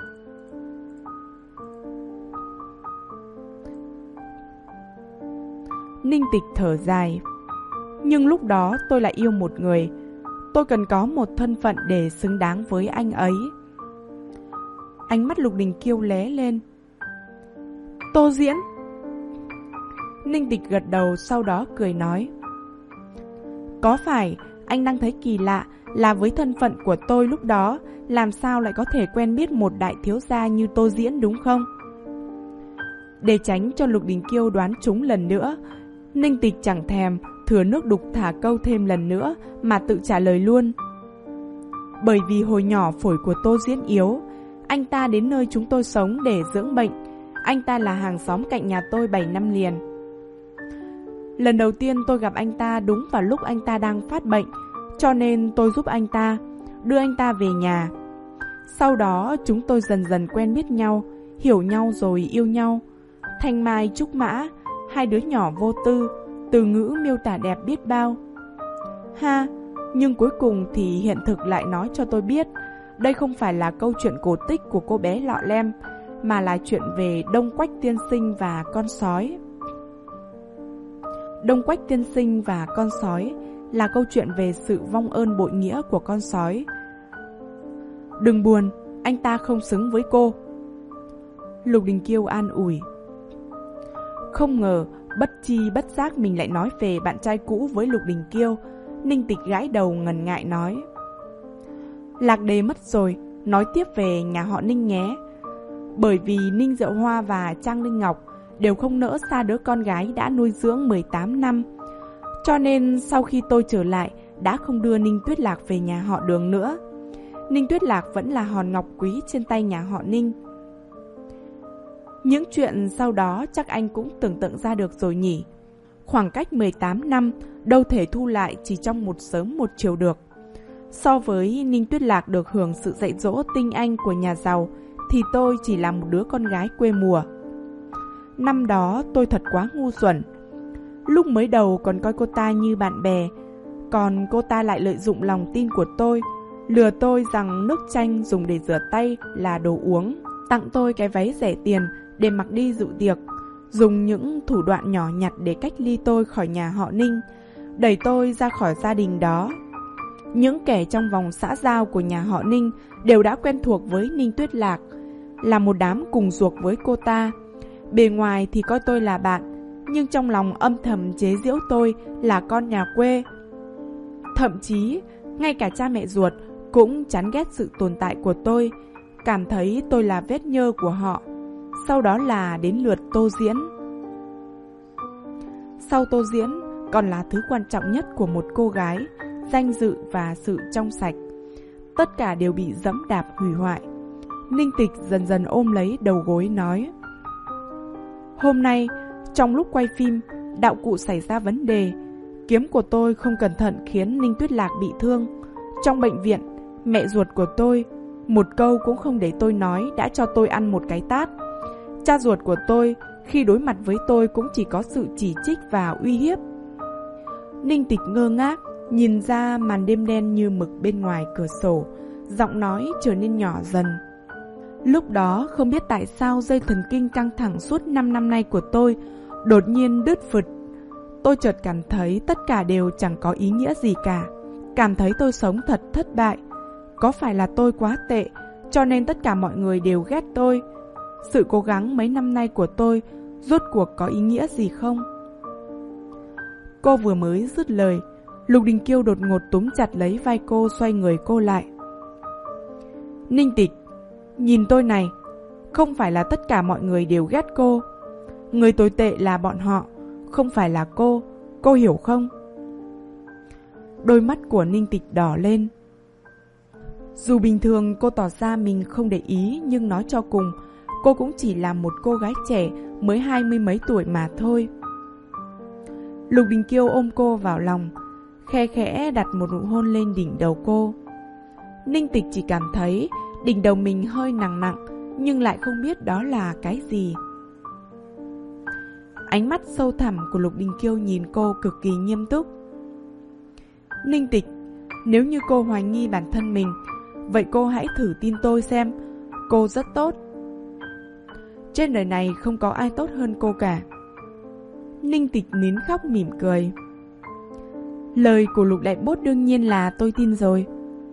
Ninh Tịch thở dài. Nhưng lúc đó tôi lại yêu một người. Tôi cần có một thân phận để xứng đáng với anh ấy. Ánh mắt Lục Đình Kiêu lóe lên. Tô Diễn. Ninh Tịch gật đầu, sau đó cười nói. Có phải anh đang thấy kỳ lạ là với thân phận của tôi lúc đó, làm sao lại có thể quen biết một đại thiếu gia như Tô Diễn đúng không? Để tránh cho Lục Đình Kiêu đoán trúng lần nữa, Ninh Tịch chẳng thèm thừa nước đục thả câu thêm lần nữa mà tự trả lời luôn. Bởi vì hồi nhỏ phổi của Tô Diễn yếu, anh ta đến nơi chúng tôi sống để dưỡng bệnh. Anh ta là hàng xóm cạnh nhà tôi bảy năm liền. Lần đầu tiên tôi gặp anh ta đúng vào lúc anh ta đang phát bệnh, cho nên tôi giúp anh ta, đưa anh ta về nhà. Sau đó chúng tôi dần dần quen biết nhau, hiểu nhau rồi yêu nhau. Thanh mai trúc mã, hai đứa nhỏ vô tư, từ ngữ miêu tả đẹp biết bao. Ha, nhưng cuối cùng thì hiện thực lại nói cho tôi biết, đây không phải là câu chuyện cổ tích của cô bé Lọ Lem, mà là chuyện về Đông Quách tiên sinh và con sói. Đông Quách tiên sinh và con sói là câu chuyện về sự vong ơn bội nghĩa của con sói. Đừng buồn, anh ta không xứng với cô. Lục Đình Kiêu an ủi. Không ngờ, bất chi bất giác mình lại nói về bạn trai cũ với Lục Đình Kiêu. Ninh Tịch gãi đầu ngần ngại nói. Lạc đề mất rồi, nói tiếp về nhà họ Ninh nhé. Bởi vì Ninh Diệu Hoa và Trang Linh Ngọc đều không nỡ xa đứa con gái đã nuôi dưỡng mười tám năm. Cho nên sau khi tôi trở lại, đã không đưa Ninh Tuyết Lạc về nhà họ Đường nữa. Ninh Tuyết Lạc vẫn là hòn ngọc quý trên tay nhà họ Ninh. Những chuyện sau đó chắc anh cũng tưởng tượng ra được rồi nhỉ. Khoảng cách mười tám năm đâu thể thu lại chỉ trong một sớm một chiều được. So với Ninh Tuyết Lạc được hưởng sự dạy dỗ tinh anh của nhà giàu, thì tôi chỉ là một đứa con gái quê mùa. Năm đó tôi thật quá ngu xuẩn. Lúc mới đầu còn coi cô ta như bạn bè, còn cô ta lại lợi dụng lòng tin của tôi, lừa tôi rằng nước chanh dùng để rửa tay là đồ uống, tặng tôi cái váy rẻ tiền để mặc đi dự tiệc, dùng những thủ đoạn nhỏ nhặt để cách ly tôi khỏi nhà họ Ninh, đẩy tôi ra khỏi gia đình đó. Những kẻ trong vòng xã giao của nhà họ Ninh đều đã quen thuộc với Ninh Tuyết Lạc, là một đám cùng ruột với cô ta. Bề ngoài thì coi tôi là bạn, nhưng trong lòng âm thầm chế giễu tôi là con nhà quê. Thậm chí, ngay cả cha mẹ ruột cũng chán ghét sự tồn tại của tôi, cảm thấy tôi là vết nhơ của họ. Sau đó là đến lượt Tô Diễn. Sau Tô Diễn còn là thứ quan trọng nhất của một cô gái, danh dự và sự trong sạch. Tất cả đều bị dẫm đạp hủy hoại. Ninh Tịch dần dần ôm lấy đầu gối nói. Hôm nay, trong lúc quay phim, đạo cụ xảy ra vấn đề. Kiếm của tôi không cẩn thận khiến Ninh Tuyết Lạc bị thương. Trong bệnh viện, mẹ ruột của tôi, một câu cũng không để tôi nói đã cho tôi ăn một cái tát. Cha ruột của tôi, khi đối mặt với tôi cũng chỉ có sự chỉ trích và uy hiếp. Ninh Tịch ngơ ngác, nhìn ra màn đêm đen như mực bên ngoài cửa sổ, giọng nói trở nên nhỏ dần. Lúc đó không biết tại sao dây thần kinh căng thẳng suốt năm năm nay của tôi đột nhiên đứt phụt. Tôi chợt cảm thấy tất cả đều chẳng có ý nghĩa gì cả. cảm thấy tôi sống thật thất bại. Có phải là tôi quá tệ, cho nên tất cả mọi người đều ghét tôi? Sự cố gắng mấy năm nay của tôi rốt cuộc có ý nghĩa gì không? Cô vừa mới dứt lời, Lục Đình Kiêu đột ngột túm chặt lấy vai cô, xoay người cô lại. Ninh Tịch, nhìn tôi này, không phải là tất cả mọi người đều ghét cô. Người tồi tệ là bọn họ, không phải là cô, cô hiểu không? Đôi mắt của Ninh Tịch đỏ lên. Dù bình thường cô tỏ ra mình không để ý, nhưng nói cho cùng, cô cũng chỉ là một cô gái trẻ mới hai mươi mấy tuổi mà thôi. Lục Đình Kiêu ôm cô vào lòng, khe khẽ đặt một nụ hôn lên đỉnh đầu cô. Ninh Tịch chỉ cảm thấy đỉnh đầu mình hơi nặng nặng, nhưng lại không biết đó là cái gì. Ánh mắt sâu thẳm của Lục Đình Kiêu nhìn cô cực kỳ nghiêm túc. Ninh Tịch, nếu như cô hoài nghi bản thân mình, vậy cô hãy thử tin tôi xem, cô rất tốt. Trên đời này không có ai tốt hơn cô cả. Ninh Tịch nín khóc mỉm cười. Lời của Lục Đại Bốt đương nhiên là tôi tin rồi.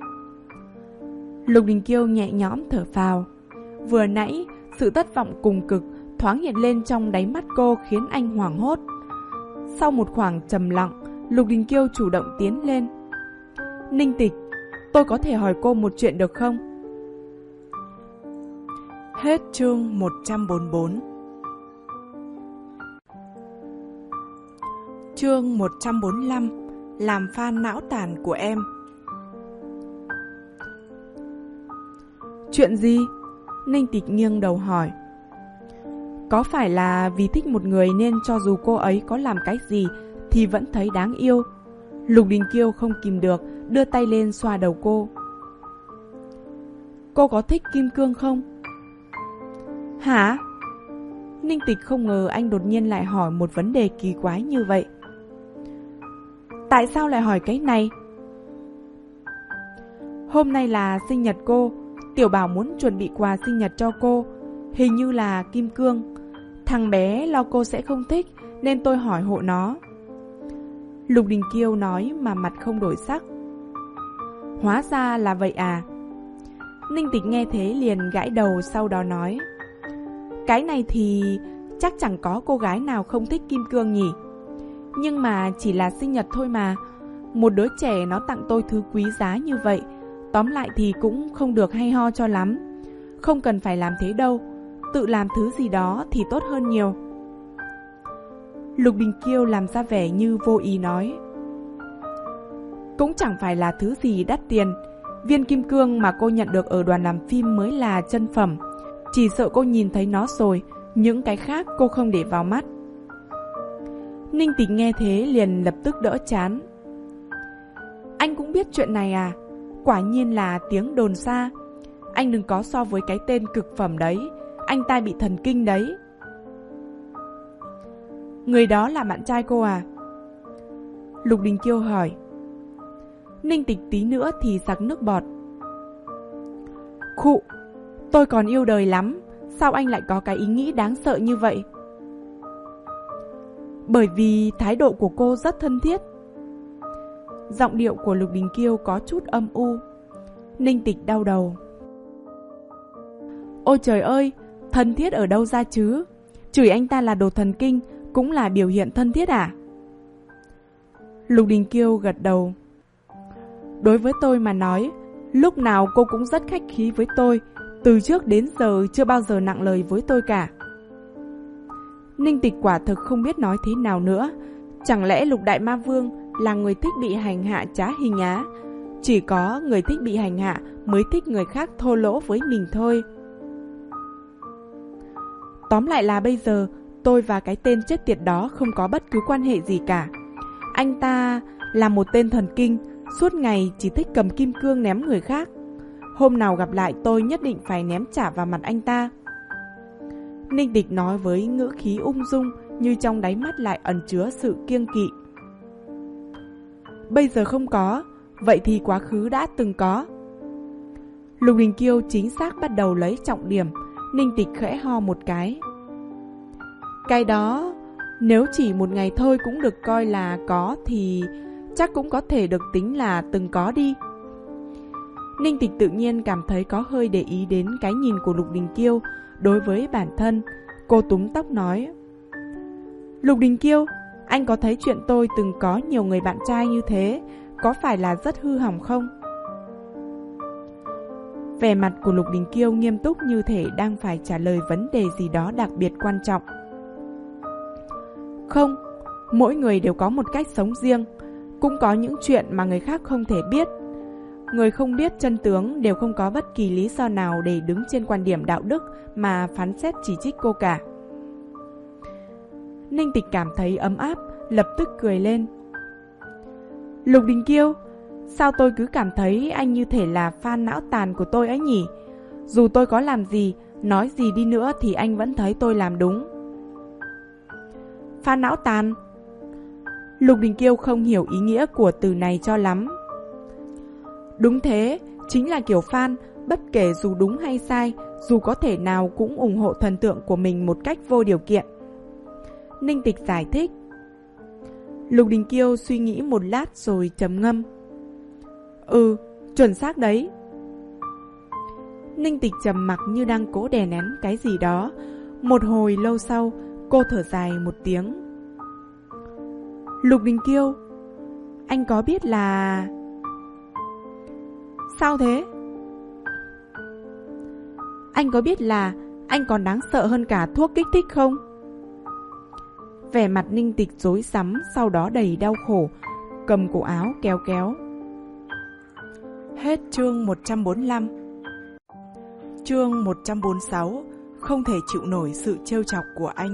Lục Đình Kiêu nhẹ nhõm thở phào. Vừa nãy, sự thất vọng cùng cực thoáng hiện lên trong đáy mắt cô khiến anh hoảng hốt. Sau một khoảng trầm lặng, Lục Đình Kiêu chủ động tiến lên. Ninh Tịch, tôi có thể hỏi cô một chuyện được không? Hết chương một trăm bốn mươi bốn. Chương một trăm bốn mươi lăm. Làm fan não tàn của em. Chuyện gì? Ninh Tịch nghiêng đầu hỏi. Có phải là vì thích một người nên cho dù cô ấy có làm cái gì thì vẫn thấy đáng yêu? Lục Đình Kiêu không kìm được, đưa tay lên xoa đầu cô. Cô có thích Kim Cương không? Hả? Ninh Tịch không ngờ anh đột nhiên lại hỏi một vấn đề kỳ quái như vậy. Tại sao lại hỏi cái này? Hôm nay là sinh nhật cô, Tiểu Bảo muốn chuẩn bị quà sinh nhật cho cô, hình như là Kim Cương. Thằng bé lo cô sẽ không thích nên tôi hỏi hộ nó. Lục Đình Kiêu nói mà mặt không đổi sắc. Hóa ra là vậy à? Ninh Tịch nghe thế liền gãi đầu, sau đó nói. Cái này thì chắc chẳng có cô gái nào không thích Kim Cương nhỉ. Nhưng mà chỉ là sinh nhật thôi mà. Một đứa trẻ nó tặng tôi thứ quý giá như vậy, tóm lại thì cũng không được hay ho cho lắm. Không cần phải làm thế đâu, tự làm thứ gì đó thì tốt hơn nhiều. Lục Đình Kiêu làm ra vẻ như vô ý nói. Cũng chẳng phải là thứ gì đắt tiền. Viên kim cương mà cô nhận được ở đoàn làm phim mới là chân phẩm. Chỉ sợ cô nhìn thấy nó rồi, những cái khác cô không để vào mắt. Ninh Tịch nghe thế liền lập tức đỡ chán. Anh cũng biết chuyện này à? Quả nhiên là tiếng đồn xa. Anh đừng có so với cái tên cực phẩm đấy, anh ta bị thần kinh đấy. Người đó là bạn trai cô à? Lục Đình Kiêu hỏi. Ninh Tịch tí nữa thì sặc nước bọt. Khụ, tôi còn yêu đời lắm, sao anh lại có cái ý nghĩ đáng sợ như vậy? Bởi vì thái độ của cô rất thân thiết. Giọng điệu của Lục Đình Kiêu có chút âm u. Ninh Tịch đau đầu. Ôi trời ơi, thân thiết ở đâu ra chứ? Chửi anh ta là đồ thần kinh cũng là biểu hiện thân thiết à? Lục Đình Kiêu gật đầu. Đối với tôi mà nói, lúc nào cô cũng rất khách khí với tôi, từ trước đến giờ chưa bao giờ nặng lời với tôi cả. Ninh Tịch quả thực không biết nói thế nào nữa. Chẳng lẽ Lục Đại Ma Vương là người thích bị hành hạ trá hình á? Chỉ có người thích bị hành hạ mới thích người khác thô lỗ với mình thôi. Tóm lại là bây giờ tôi và cái tên chết tiệt đó không có bất cứ quan hệ gì cả. Anh ta là một tên thần kinh, suốt ngày chỉ thích cầm kim cương ném người khác. Hôm nào gặp lại tôi nhất định phải ném trả vào mặt anh ta. Ninh Tịch nói với ngữ khí ung dung, như trong đáy mắt lại ẩn chứa sự kiêng kỵ. Bây giờ không có, vậy thì quá khứ đã từng có. Lục Đình Kiêu chính xác bắt đầu lấy trọng điểm. Ninh Tịch khẽ ho một cái. Cái đó, nếu chỉ một ngày thôi cũng được coi là có thì chắc cũng có thể được tính là từng có đi. Ninh Tịch tự nhiên cảm thấy có hơi để ý đến cái nhìn của Lục Đình Kiêu đối với bản thân. Cô túm tóc nói: Lục Đình Kiêu, anh có thấy chuyện tôi từng có nhiều người bạn trai như thế có phải là rất hư hỏng không? Vẻ mặt của Lục Đình Kiêu nghiêm túc như thể đang phải trả lời vấn đề gì đó đặc biệt quan trọng. Không, mỗi người đều có một cách sống riêng, cũng có những chuyện mà người khác không thể biết. Người không biết chân tướng đều không có bất kỳ lý do nào để đứng trên quan điểm đạo đức mà phán xét chỉ trích cô cả. Ninh Tịch cảm thấy ấm áp, lập tức cười lên. Lục Đình Kiêu, sao tôi cứ cảm thấy anh như thể là fan não tàn của tôi ấy nhỉ? Dù tôi có làm gì, nói gì đi nữa thì anh vẫn thấy tôi làm đúng. Fan não tàn? Lục Đình Kiêu không hiểu ý nghĩa của từ này cho lắm. Đúng thế, chính là kiểu fan, bất kể dù đúng hay sai, dù có thể nào cũng ủng hộ thần tượng của mình một cách vô điều kiện. Ninh Tịch giải thích. Lục Đình Kiêu suy nghĩ một lát rồi trầm ngâm. Ừ, chuẩn xác đấy. Ninh Tịch trầm mặc như đang cố đè nén cái gì đó. Một hồi lâu sau, cô thở dài một tiếng. Lục Đình Kiêu, anh có biết là... Sao thế? Anh có biết là anh còn đáng sợ hơn cả thuốc kích thích không? Vẻ mặt Ninh Tịch rối rắm, sau đó đầy đau khổ, cầm cổ áo kéo kéo. Hết chương một trăm bốn mươi lăm. Chương một trăm bốn mươi sáu. Không thể chịu nổi sự trêu chọc của anh.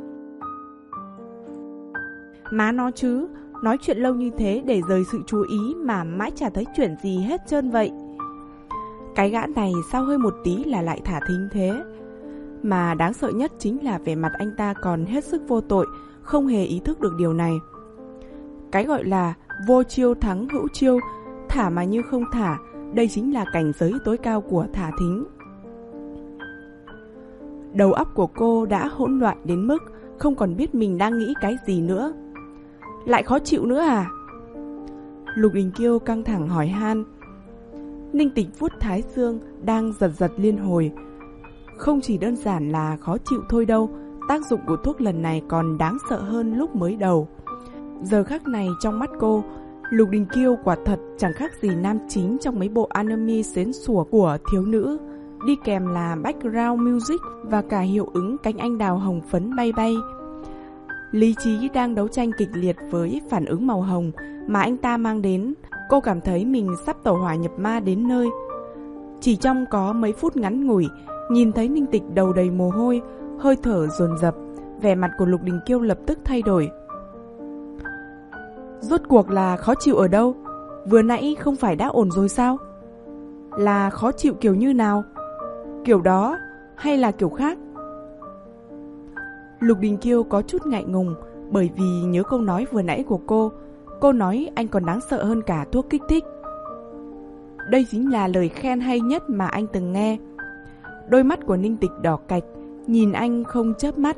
Má nó chứ, nói chuyện lâu như thế để rời sự chú ý mà mãi chả thấy chuyện gì hết trơn vậy. Cái gã này sao hơi một tí là lại thả thính thế? Mà đáng sợ nhất chính là vẻ mặt anh ta còn hết sức vô tội, không hề ý thức được điều này. Cái gọi là vô chiêu thắng hữu chiêu, thả mà như không thả, đây chính là cảnh giới tối cao của thả thính. Đầu óc của cô đã hỗn loạn đến mức không còn biết mình đang nghĩ cái gì nữa. Lại khó chịu nữa à? Lục Đình Kiêu căng thẳng hỏi han. Ninh Tịch vuốt thái dương đang giật giật liên hồi. Không chỉ đơn giản là khó chịu thôi đâu, tác dụng của thuốc lần này còn đáng sợ hơn lúc mới đầu. Giờ khắc này trong mắt cô, Lục Đình Kiêu quả thật chẳng khác gì nam chính trong mấy bộ anime xến sủa của thiếu nữ, đi kèm là background music và cả hiệu ứng cánh anh đào hồng phấn bay bay. Lý trí đang đấu tranh kịch liệt với phản ứng màu hồng mà anh ta mang đến. Cô cảm thấy mình sắp tẩu hỏa nhập ma đến nơi. Chỉ trong có mấy phút ngắn ngủi, nhìn thấy Ninh Tịch đầu đầy mồ hôi, hơi thở dồn dập, vẻ mặt của Lục Đình Kiêu lập tức thay đổi. Rốt cuộc là khó chịu ở đâu? Vừa nãy không phải đã ổn rồi sao? Là khó chịu kiểu như nào? Kiểu đó hay là kiểu khác? Lục Đình Kiêu có chút ngại ngùng, bởi vì nhớ câu nói vừa nãy của cô. Cô nói anh còn đáng sợ hơn cả thuốc kích thích. Đây chính là lời khen hay nhất mà anh từng nghe. Đôi mắt của Ninh Tịch đỏ cạch, nhìn anh không chớp mắt.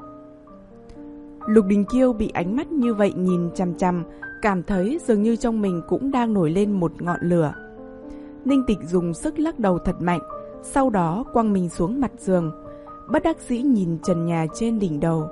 Lục Đình Kiêu bị ánh mắt như vậy nhìn chằm chằm, cảm thấy dường như trong mình cũng đang nổi lên một ngọn lửa. Ninh Tịch dùng sức lắc đầu thật mạnh, sau đó quăng mình xuống mặt giường, bất đắc dĩ nhìn trần nhà trên đỉnh đầu.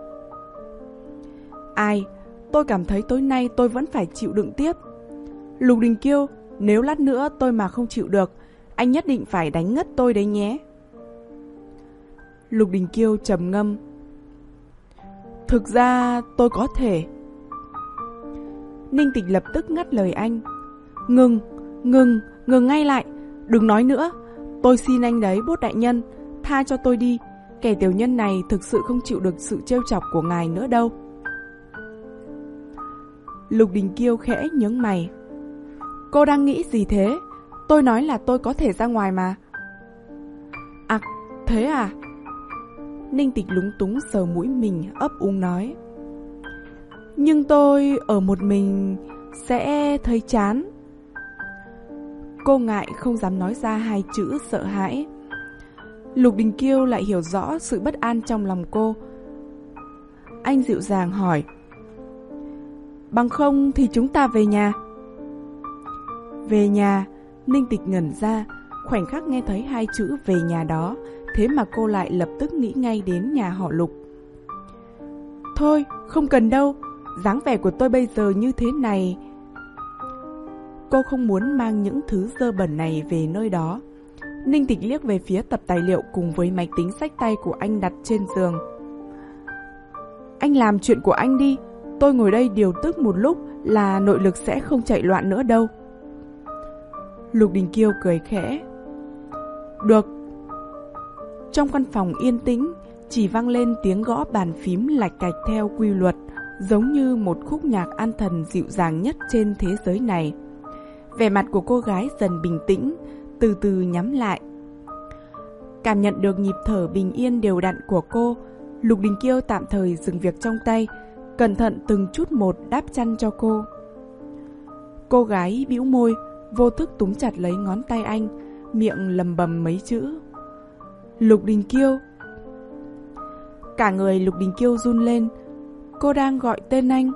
Ai, tôi cảm thấy tối nay tôi vẫn phải chịu đựng tiếp. Lục Đình Kiêu, nếu lát nữa tôi mà không chịu được, anh nhất định phải đánh ngất tôi đấy nhé. Lục Đình Kiêu trầm ngâm. Thực ra tôi có thể. Ninh Tịch lập tức ngắt lời anh. Ngừng, ngừng, ngừng ngay lại, đừng nói nữa. Tôi xin anh đấy, Bốt đại nhân, tha cho tôi đi. Kẻ tiểu nhân này thực sự không chịu được sự trêu chọc của ngài nữa đâu. Lục Đình Kiêu khẽ nhướng mày. Cô đang nghĩ gì thế? Tôi nói là tôi có thể ra ngoài mà. À, thế à? Ninh Tịch lúng túng sờ mũi mình, ấp úng nói. Nhưng tôi ở một mình sẽ thấy chán. Cô ngại không dám nói ra hai chữ sợ hãi. Lục Đình Kiêu lại hiểu rõ sự bất an trong lòng cô. Anh dịu dàng hỏi. Bằng không thì chúng ta về nhà. Về nhà, Ninh Tịch ngẩn ra, khoảnh khắc nghe thấy hai chữ về nhà đó, thế mà cô lại lập tức nghĩ ngay đến nhà họ Lục. Thôi, không cần đâu, dáng vẻ của tôi bây giờ như thế này. Cô không muốn mang những thứ dơ bẩn này về nơi đó. Ninh Tịch liếc về phía tập tài liệu cùng với máy tính xách tay của anh đặt trên giường. Anh làm chuyện của anh đi, tôi ngồi đây điều tức một lúc là nội lực sẽ không chạy loạn nữa đâu. Lục Đình Kiêu cười khẽ. Được. Trong căn phòng yên tĩnh, chỉ vang lên tiếng gõ bàn phím lạch cạch theo quy luật, giống như một khúc nhạc an thần dịu dàng nhất trên thế giới này. Vẻ mặt của cô gái dần bình tĩnh, từ từ nhắm lại. Cảm nhận được nhịp thở bình yên đều đặn của cô, Lục Đình Kiêu tạm thời dừng việc trong tay, cẩn thận từng chút một đáp chăn cho cô. Cô gái bĩu môi, vô thức túm chặt lấy ngón tay anh, miệng lầm bầm mấy chữ. Lục Đình Kiêu. Cả người Lục Đình Kiêu run lên. Cô đang gọi tên anh.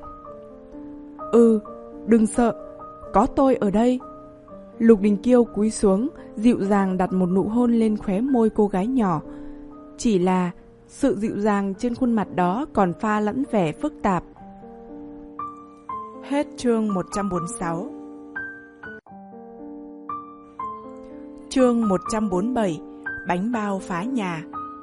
Ừ, đừng sợ, có tôi ở đây. Lục Đình Kiêu cúi xuống, dịu dàng đặt một nụ hôn lên khóe môi cô gái nhỏ. Chỉ là sự dịu dàng trên khuôn mặt đó còn pha lẫn vẻ phức tạp. Hết chương một trăm bốn mươi sáu. Chương một trăm bốn mươi bảy. Bánh bao phá nhà.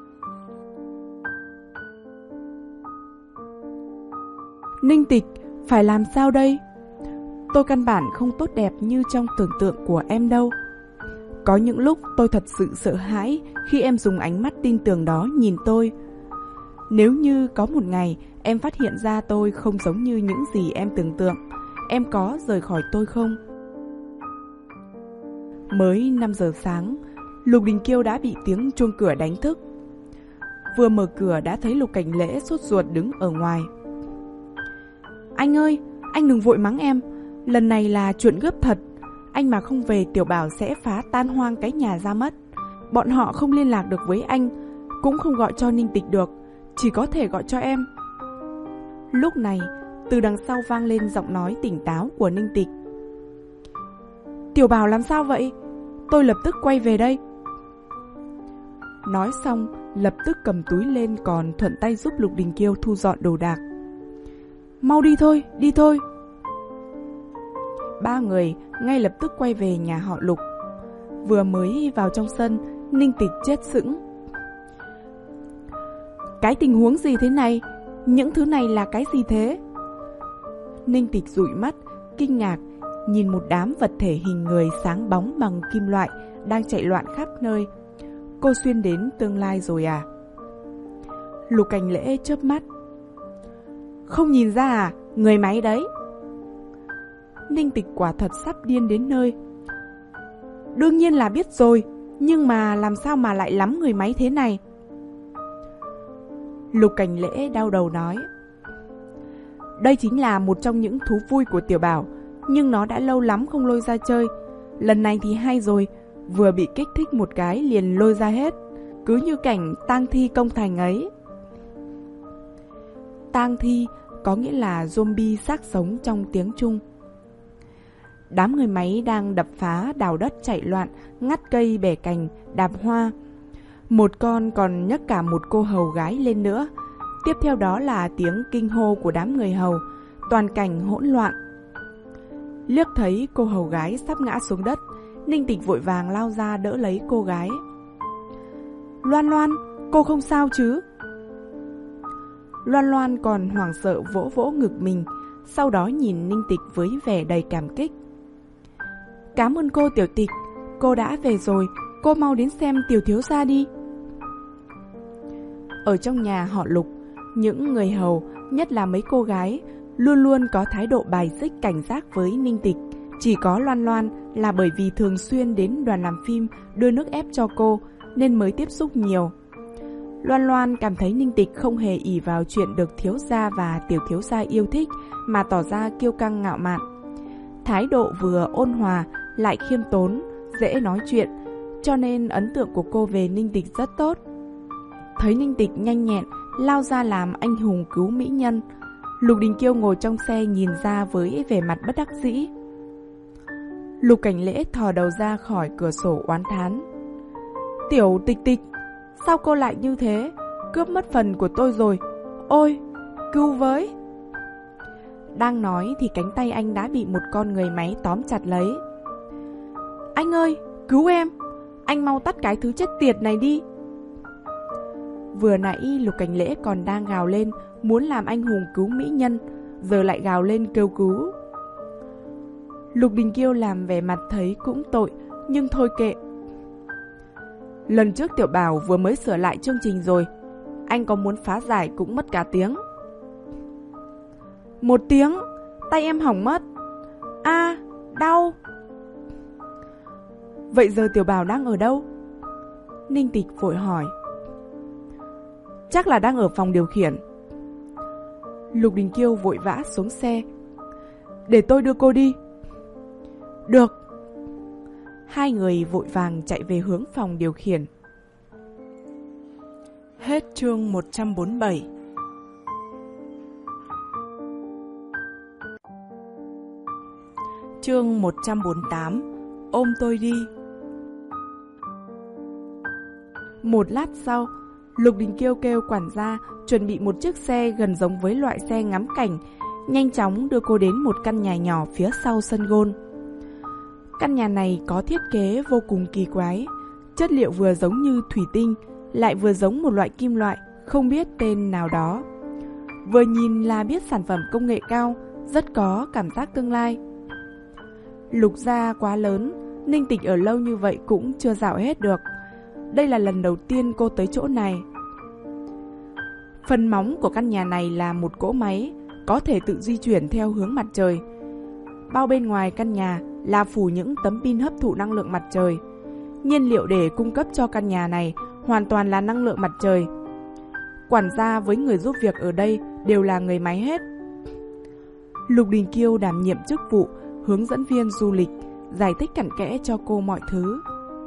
Ninh Tịch, phải làm sao đây? Tôi căn bản không tốt đẹp như trong tưởng tượng của em đâu. Có những lúc tôi thật sự sợ hãi khi em dùng ánh mắt tin tưởng đó nhìn tôi. Nếu như có một ngày em phát hiện ra tôi không giống như những gì em tưởng tượng, em có rời khỏi tôi không? Mới năm giờ sáng, Lục Đình Kiêu đã bị tiếng chuông cửa đánh thức. Vừa mở cửa đã thấy Lục Cảnh Lễ sốt ruột đứng ở ngoài. Anh ơi, anh đừng vội mắng em, lần này là chuyện gấp thật. Anh mà không về Tiểu Bảo sẽ phá tan hoang cái nhà ra mất. Bọn họ không liên lạc được với anh, cũng không gọi cho Ninh Tịch được, chỉ có thể gọi cho em. Lúc này, từ đằng sau vang lên giọng nói tỉnh táo của Ninh Tịch. Tiểu Bảo làm sao vậy? Tôi lập tức quay về đây. Nói xong, lập tức cầm túi lên còn thuận tay giúp Lục Đình Kiêu thu dọn đồ đạc. Mau đi thôi, đi thôi. Ba người ngay lập tức quay về nhà họ Lục. Vừa mới vào trong sân, Ninh Tịch chết sững. Cái tình huống gì thế này? Những thứ này là cái gì thế? Ninh Tịch dụi mắt, kinh ngạc, nhìn một đám vật thể hình người sáng bóng bằng kim loại đang chạy loạn khắp nơi. Cô xuyên đến tương lai rồi à? Lục Cảnh Lễ chớp mắt. Không nhìn ra à? Người máy đấy. Ninh Tịch quả thật sắp điên đến nơi. Đương nhiên là biết rồi, nhưng mà làm sao mà lại lắm người máy thế này? Lục Cảnh Lễ đau đầu nói. Đây chính là một trong những thú vui của Tiểu Bảo, nhưng nó đã lâu lắm không lôi ra chơi. Lần này thì hay rồi, vừa bị kích thích một cái liền lôi ra hết, cứ như cảnh tang thi công thành ấy. Tang thi có nghĩa là zombie xác sống trong tiếng Trung. Đám người máy đang đập phá, đào đất chạy loạn, ngắt cây bẻ cành, đạp hoa. Một con còn nhấc cả một cô hầu gái lên nữa. Tiếp theo đó là tiếng kinh hô của đám người hầu, toàn cảnh hỗn loạn. Liếc thấy cô hầu gái sắp ngã xuống đất, Ninh Tịch vội vàng lao ra đỡ lấy cô gái. Loan Loan, cô không sao chứ? Loan Loan còn hoảng sợ vỗ vỗ ngực mình, sau đó nhìn Ninh Tịch với vẻ đầy cảm kích. Cảm ơn cô Tiểu Tịch, cô đã về rồi, cô mau đến xem Tiểu thiếu gia đi. Ở trong nhà họ Lục, những người hầu, nhất là mấy cô gái, luôn luôn có thái độ bài xích cảnh giác với Ninh Tịch. Chỉ có Loan Loan là bởi vì thường xuyên đến đoàn làm phim đưa nước ép cho cô nên mới tiếp xúc nhiều. Loan Loan cảm thấy Ninh Tịch không hề ỷ vào chuyện được thiếu gia và tiểu thiếu gia yêu thích mà tỏ ra kiêu căng ngạo mạn. Thái độ vừa ôn hòa lại khiêm tốn, dễ nói chuyện, cho nên ấn tượng của cô về Ninh Tịch rất tốt. Thấy Ninh Tịch nhanh nhẹn lao ra làm anh hùng cứu mỹ nhân, Lục Đình Kiêu ngồi trong xe nhìn ra với vẻ mặt bất đắc dĩ. Lục Cảnh Lễ thò đầu ra khỏi cửa sổ oán thán. Tiểu Tịch Tịch, sao cô lại như thế? Cướp mất phần của tôi rồi. Ôi, cứu với. Đang nói thì cánh tay anh đã bị một con người máy tóm chặt lấy. Anh ơi, cứu em. Anh mau tắt cái thứ chết tiệt này đi. Vừa nãy Lục Cảnh Lễ còn đang gào lên muốn làm anh hùng cứu mỹ nhân, giờ lại gào lên kêu cứu. Lục Đình Kiêu làm vẻ mặt thấy cũng tội, nhưng thôi kệ. Lần trước Tiểu Bảo vừa mới sửa lại chương trình rồi, anh có muốn phá giải cũng mất cả tiếng. Một tiếng, tay em hỏng mất. A, à, đau. Vậy giờ Tiểu Bảo đang ở đâu? Ninh Tịch vội hỏi. Chắc là đang ở phòng điều khiển. Lục Đình Kiêu vội vã xuống xe. Để tôi đưa cô đi. Được. Hai người vội vàng chạy về hướng phòng điều khiển. Hết chương một trăm bốn mươi bảy. Chương một trăm bốn mươi tám. Ôm tôi đi. Một lát sau, Lục Đình Kiêu kêu quản gia chuẩn bị một chiếc xe gần giống với loại xe ngắm cảnh, nhanh chóng đưa cô đến một căn nhà nhỏ phía sau sân golf. Căn nhà này có thiết kế vô cùng kỳ quái, chất liệu vừa giống như thủy tinh, lại vừa giống một loại kim loại không biết tên nào đó. Vừa nhìn là biết sản phẩm công nghệ cao, rất có cảm giác tương lai. Lục gia quá lớn, Ninh Tịch ở lâu như vậy cũng chưa dạo hết được. Đây là lần đầu tiên cô tới chỗ này. Phần móng của căn nhà này là một cỗ máy, có thể tự di chuyển theo hướng mặt trời. Bao bên ngoài căn nhà là phủ những tấm pin hấp thụ năng lượng mặt trời. Nhiên liệu để cung cấp cho căn nhà này hoàn toàn là năng lượng mặt trời. Quản gia với người giúp việc ở đây đều là người máy hết. Lục Đình Kiêu đảm nhiệm chức vụ hướng dẫn viên du lịch, giải thích cặn kẽ cho cô mọi thứ.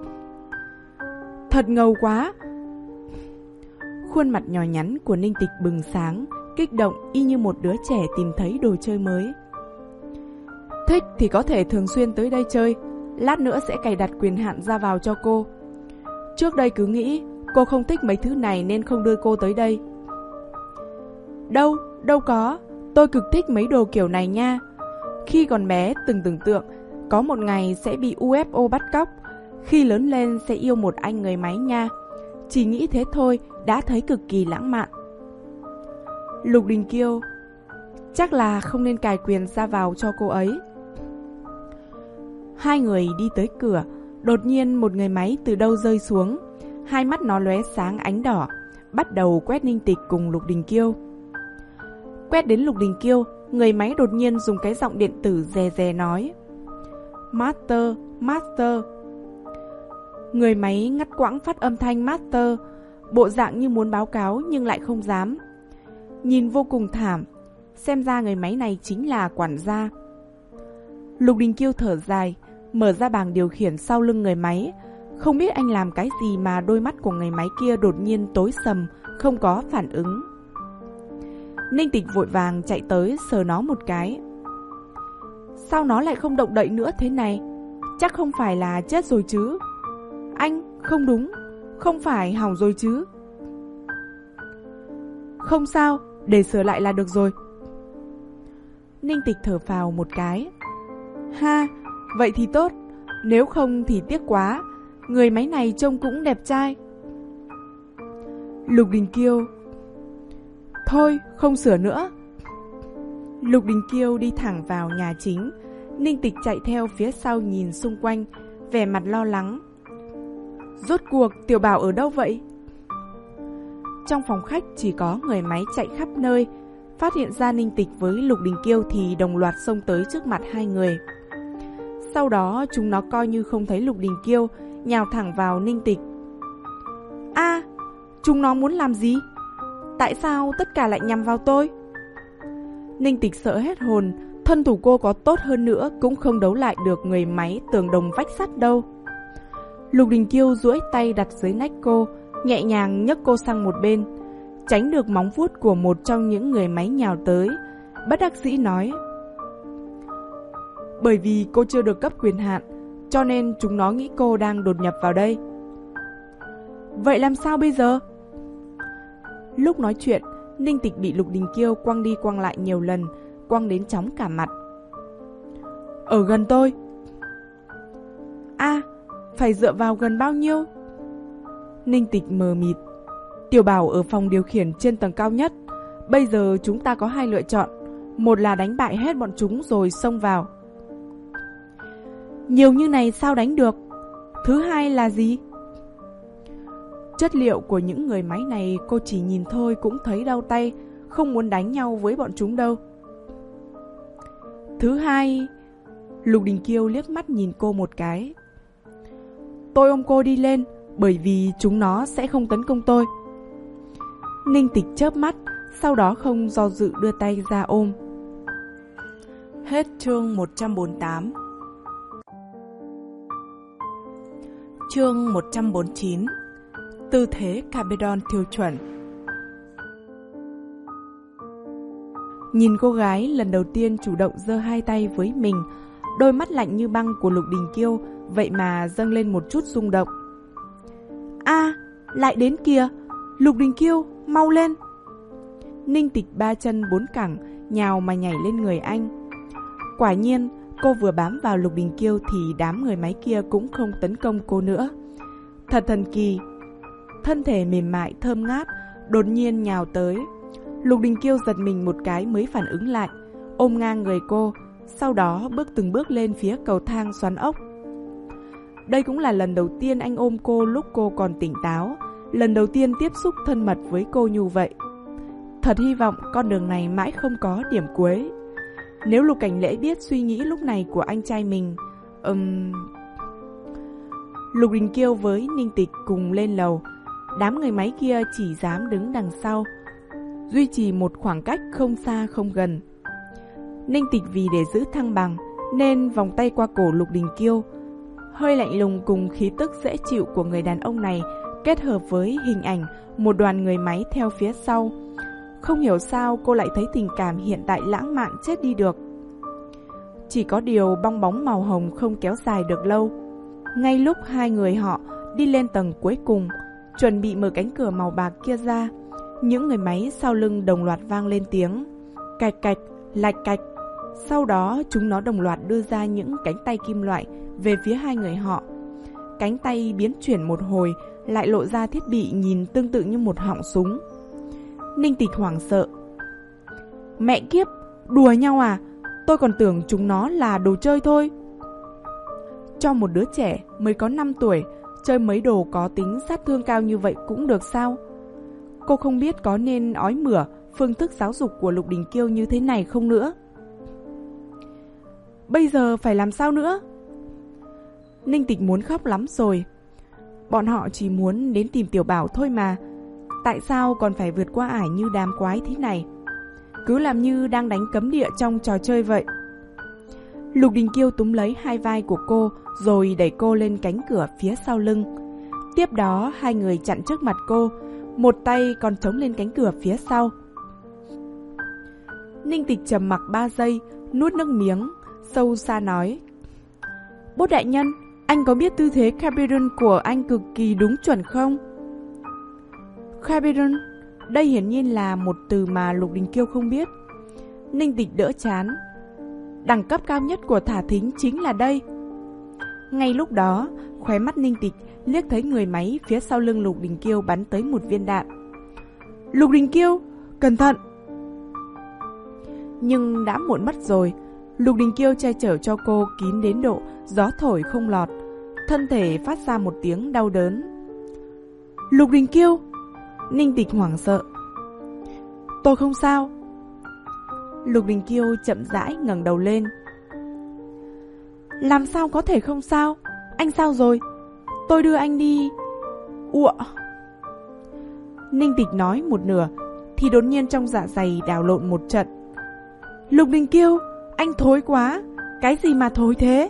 Thật ngầu quá. Khuôn mặt nhỏ nhắn của Ninh Tịch bừng sáng, kích động y như một đứa trẻ tìm thấy đồ chơi mới. Thích thì có thể thường xuyên tới đây chơi, lát nữa sẽ cài đặt quyền hạn ra vào cho cô. Trước đây cứ nghĩ cô không thích mấy thứ này nên không đưa cô tới đây. Đâu, đâu có, tôi cực thích mấy đồ kiểu này nha. Khi còn bé từng tưởng tượng có một ngày sẽ bị u ép o bắt cóc, khi lớn lên sẽ yêu một anh người máy nha. Chỉ nghĩ thế thôi đã thấy cực kỳ lãng mạn. Lục Đình Kiêu, chắc là không nên cài quyền ra vào cho cô ấy. Hai người đi tới cửa, đột nhiên một người máy từ đâu rơi xuống. Hai mắt nó lóe sáng ánh đỏ, bắt đầu quét Ninh Tịch cùng Lục Đình Kiêu. Quét đến Lục Đình Kiêu, người máy đột nhiên dùng cái giọng điện tử dè dè nói: Master, Master. Người máy ngắt quãng phát âm thanh Master, bộ dạng như muốn báo cáo nhưng lại không dám. Nhìn vô cùng thảm, xem ra người máy này chính là quản gia. Lục Đình Kiêu thở dài, mở ra bảng điều khiển sau lưng người máy. Không biết anh làm cái gì mà đôi mắt của người máy kia đột nhiên tối sầm, không có phản ứng. Ninh Tịch vội vàng chạy tới sờ nó một cái. Sao nó lại không động đậy nữa thế này? Chắc không phải là chết rồi chứ? Anh, không đúng, không phải hỏng rồi chứ? Không sao, để sửa lại là được rồi. Ninh Tịch thở phào một cái. Ha, vậy thì tốt, nếu không thì tiếc quá, người máy này trông cũng đẹp trai. Lục Đình Kiêu, thôi, không sửa nữa. Lục Đình Kiêu đi thẳng vào nhà chính. Ninh Tịch chạy theo phía sau nhìn xung quanh, vẻ mặt lo lắng. Rốt cuộc Tiểu Bảo ở đâu vậy? Trong phòng khách chỉ có người máy chạy khắp nơi. Phát hiện ra Ninh Tịch với Lục Đình Kiêu thì đồng loạt xông tới trước mặt hai người. Sau đó chúng nó coi như không thấy Lục Đình Kiêu, nhào thẳng vào Ninh Tịch. A, à, chúng nó muốn làm gì? Tại sao tất cả lại nhằm vào tôi? Ninh Tịch sợ hết hồn, thân thủ cô có tốt hơn nữa cũng không đấu lại được người máy tường đồng vách sắt đâu. Lục Đình Kiêu duỗi tay đặt dưới nách cô, nhẹ nhàng nhấc cô sang một bên, tránh được móng vuốt của một trong những người máy nhào tới. bất đắc dĩ nói: Bởi vì cô chưa được cấp quyền hạn, cho nên chúng nó nghĩ cô đang đột nhập vào đây. Vậy làm sao bây giờ? Lúc nói chuyện, Ninh Tịch bị Lục Đình Kiêu quăng đi quăng lại nhiều lần, quăng đến chóng cả mặt. Ở gần tôi. À, phải dựa vào gần bao nhiêu? Ninh Tịch mờ mịt. Tiểu Bảo ở phòng điều khiển trên tầng cao nhất. Bây giờ chúng ta có hai lựa chọn. Một là đánh bại hết bọn chúng rồi xông vào. Nhiều như này sao đánh được? Thứ hai là gì? Chất liệu của những người máy này cô chỉ nhìn thôi cũng thấy đau tay, không muốn đánh nhau với bọn chúng đâu. Thứ hai... Lục Đình Kiêu liếc mắt nhìn cô một cái. Tôi ôm cô đi lên, bởi vì chúng nó sẽ không tấn công tôi. Ninh Tịch chớp mắt, sau đó không do dự đưa tay ra ôm. Hết chương một trăm bốn mươi tám. Chương một trăm bốn mươi chín. Tư thế Carvedon tiêu chuẩn. Nhìn cô gái lần đầu tiên chủ động giơ hai tay với mình, đôi mắt lạnh như băng của Lục Đình Kiêu vậy mà dâng lên một chút rung động. A, à, lại đến kìa! Lục Đình Kiêu, mau lên! Ninh Tịch ba chân bốn cẳng nhào mà nhảy lên người anh. Quả nhiên, cô vừa bám vào Lục Đình Kiêu thì đám người máy kia cũng không tấn công cô nữa. Thật thần kỳ! Thân thể mềm mại thơm ngát đột nhiên nhào tới. Lục Đình Kiêu giật mình một cái mới phản ứng lại, ôm ngang người cô, sau đó bước từng bước lên phía cầu thang xoắn ốc. Đây cũng là lần đầu tiên anh ôm cô lúc cô còn tỉnh táo, lần đầu tiên tiếp xúc thân mật với cô như vậy. Thật hy vọng con đường này mãi không có điểm cuối. Nếu Lục Cảnh Lễ biết suy nghĩ lúc này của anh trai mình... Um... Lục Đình Kiêu với Ninh Tịch cùng lên lầu. Đám người máy kia chỉ dám đứng đằng sau, duy trì một khoảng cách không xa không gần. Ninh Tịch vì để giữ thăng bằng nên vòng tay qua cổ Lục Đình Kiêu. Hơi lạnh lùng cùng khí tức dễ chịu của người đàn ông này kết hợp với hình ảnh một đoàn người máy theo phía sau. Không hiểu sao cô lại thấy tình cảm hiện tại lãng mạn chết đi được. Chỉ có điều bong bóng màu hồng không kéo dài được lâu. Ngay lúc hai người họ đi lên tầng cuối cùng, chuẩn bị mở cánh cửa màu bạc kia ra, những người máy sau lưng đồng loạt vang lên tiếng cạch cạch, lạch cạch. Sau đó chúng nó đồng loạt đưa ra những cánh tay kim loại về phía hai người họ. Cánh tay biến chuyển một hồi lại lộ ra thiết bị nhìn tương tự như một họng súng. Ninh Tịch hoảng sợ. Mẹ kiếp, đùa nhau à? Tôi còn tưởng chúng nó là đồ chơi thôi. Cho một đứa trẻ mới có năm tuổi chơi mấy đồ có tính sát thương cao như vậy cũng được sao? Cô không biết có nên ói mửa phương thức giáo dục của Lục Đình Kiêu như thế này không nữa. Bây giờ phải làm sao nữa? Ninh Tịch muốn khóc lắm rồi. Bọn họ chỉ muốn đến tìm Tiểu Bảo thôi mà. Tại sao còn phải vượt qua ải như đám quái thế này? Cứ làm như đang đánh cấm địa trong trò chơi vậy. Lục Đình Kiêu túm lấy hai vai của cô rồi đẩy cô lên cánh cửa phía sau lưng. Tiếp đó hai người chặn trước mặt cô, một tay còn chống lên cánh cửa phía sau. Ninh Tịch trầm mặc ba giây, nuốt nước miếng, sâu xa nói: Bốt đại nhân, anh có biết tư thế Carvedon của anh cực kỳ đúng chuẩn không? Carvedon, đây hiển nhiên là một từ mà Lục Đình Kiêu không biết. Ninh Tịch đỡ chán. Đẳng cấp cao nhất của thả thính chính là đây. Ngay lúc đó, khóe mắt Ninh Tịch liếc thấy người máy phía sau lưng Lục Đình Kiêu bắn tới một viên đạn. Lục Đình Kiêu, cẩn thận! Nhưng đã muộn mất rồi. Lục Đình Kiêu che chở cho cô kín đến độ gió thổi không lọt, thân thể phát ra một tiếng đau đớn. Lục Đình Kiêu! Ninh Tịch hoảng sợ. Tôi không sao. Lục Đình Kiêu chậm rãi ngẩng đầu lên. Làm sao có thể không sao? Anh sao rồi? Tôi đưa anh đi. Ụa! Ninh Tịch nói một nửa thì đột nhiên trong dạ dày đảo lộn một trận. Lục Đình Kiêu, anh thối quá. Cái gì mà thối thế?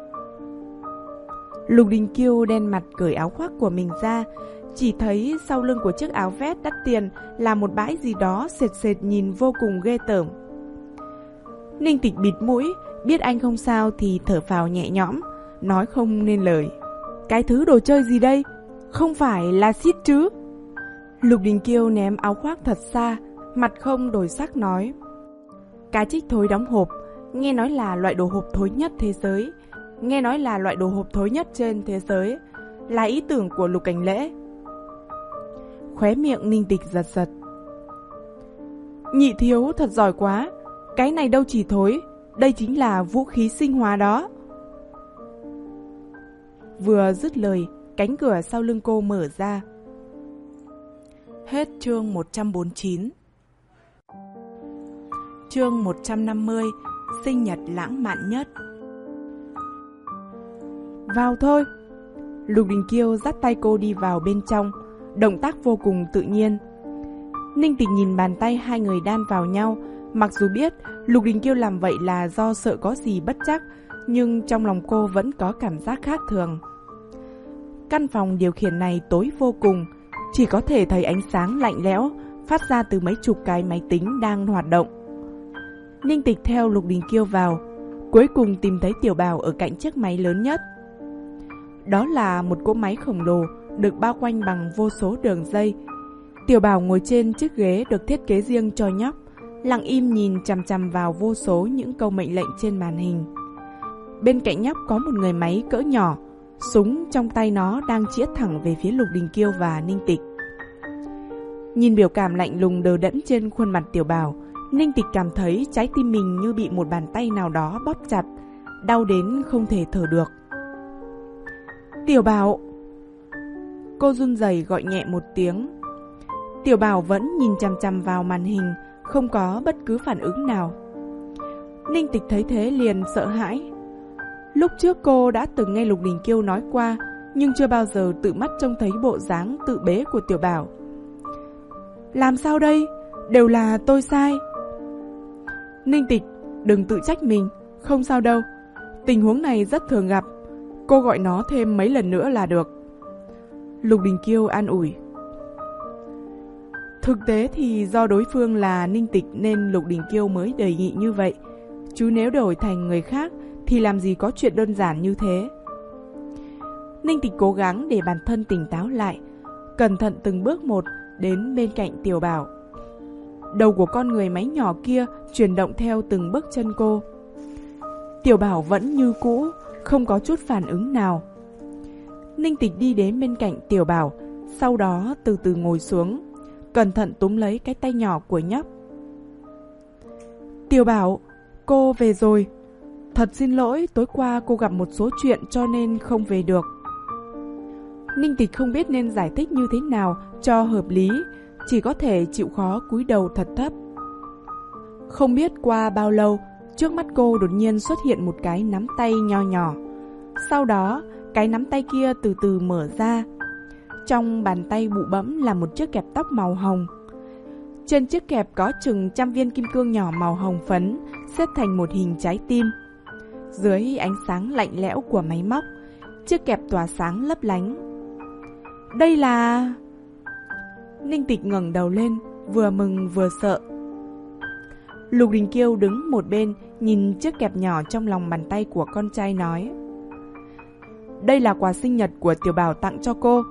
Lục Đình Kiêu đen mặt cởi áo khoác của mình ra, chỉ thấy sau lưng của chiếc áo vest đắt tiền là một bãi gì đó sệt sệt nhìn vô cùng ghê tởm. Ninh Tịch bịt mũi, biết anh không sao thì thở phào nhẹ nhõm, nói không nên lời. Cái thứ đồ chơi gì đây? Không phải là xít chứ? Lục Đình Kiêu ném áo khoác thật xa, mặt không đổi sắc nói. Cá trích thối đóng hộp, nghe nói là loại đồ hộp thối nhất thế giới. Nghe nói là loại đồ hộp thối nhất trên thế giới, là ý tưởng của Lục Cảnh Lễ. Khóe miệng Ninh Tịch giật giật. Nhị thiếu thật giỏi quá, cái này đâu chỉ thối, đây chính là vũ khí sinh hóa đó. Vừa dứt lời, cánh cửa sau lưng cô mở ra. Hết chương một trăm bốn mươi chín. Chương một trăm năm mươi. Sinh nhật lãng mạn nhất. Vào thôi. Lục Đình Kiêu dắt tay cô đi vào bên trong, động tác vô cùng tự nhiên. Ninh Tịch nhìn bàn tay hai người đan vào nhau, mặc dù biết Lục Đình Kiêu làm vậy là do sợ có gì bất trắc, nhưng trong lòng cô vẫn có cảm giác khác thường. Căn phòng điều khiển này tối vô cùng, chỉ có thể thấy ánh sáng lạnh lẽo phát ra từ mấy chục cái máy tính đang hoạt động. Ninh Tịch theo Lục Đình Kiêu vào, cuối cùng tìm thấy Tiểu Bảo ở cạnh chiếc máy lớn nhất. Đó là một cỗ máy khổng lồ được bao quanh bằng vô số đường dây. Tiểu Bảo ngồi trên chiếc ghế được thiết kế riêng cho nhóc, lặng im nhìn chằm chằm vào vô số những câu mệnh lệnh trên màn hình. Bên cạnh nhóc có một người máy cỡ nhỏ, súng trong tay nó đang chĩa thẳng về phía Lục Đình Kiêu và Ninh Tịch. Nhìn biểu cảm lạnh lùng đờ đẫn trên khuôn mặt Tiểu Bảo, Ninh Tịch cảm thấy trái tim mình như bị một bàn tay nào đó bóp chặt, đau đến không thể thở được. Tiểu Bảo! Cô run rẩy gọi nhẹ một tiếng. Tiểu Bảo vẫn nhìn chằm chằm vào màn hình, không có bất cứ phản ứng nào. Ninh Tịch thấy thế liền sợ hãi. Lúc trước cô đã từng nghe Lục Đình Kiêu nói qua, nhưng chưa bao giờ tự mắt trông thấy bộ dáng tự bế của Tiểu Bảo. Làm sao đây? Đều là tôi sai. Ninh Tịch, đừng tự trách mình, không sao đâu. Tình huống này rất thường gặp, cô gọi nó thêm mấy lần nữa là được. Lục Đình Kiêu an ủi. Thực tế thì do đối phương là Ninh Tịch nên Lục Đình Kiêu mới đề nghị như vậy, chứ nếu đổi thành người khác thì làm gì có chuyện đơn giản như thế. Ninh Tịch cố gắng để bản thân tỉnh táo lại, cẩn thận từng bước một đến bên cạnh Tiểu Bảo. Đầu của con người máy nhỏ kia chuyển động theo từng bước chân cô. Tiểu Bảo vẫn như cũ, không có chút phản ứng nào. Ninh Tịch đi đến bên cạnh Tiểu Bảo, sau đó từ từ ngồi xuống, cẩn thận túm lấy cái tay nhỏ của nhóc. Tiểu Bảo, cô về rồi. Thật xin lỗi, tối qua cô gặp một số chuyện cho nên không về được. Ninh Tịch không biết nên giải thích như thế nào cho hợp lý, chỉ có thể chịu khó cúi đầu thật thấp. Không biết qua bao lâu, trước mắt cô đột nhiên xuất hiện một cái nắm tay nho nhỏ. Sau đó, cái nắm tay kia từ từ mở ra. Trong bàn tay bụ bẫm là một chiếc kẹp tóc màu hồng. Trên chiếc kẹp có chừng trăm viên kim cương nhỏ màu hồng phấn, xếp thành một hình trái tim. Dưới ánh sáng lạnh lẽo của máy móc, chiếc kẹp tỏa sáng lấp lánh. Đây là... Ninh Tịch ngẩng đầu lên, vừa mừng vừa sợ. Lục Đình Kiêu đứng một bên, nhìn chiếc kẹp nhỏ trong lòng bàn tay của con trai nói. Đây là quà sinh nhật của Tiểu Bảo tặng cho cô.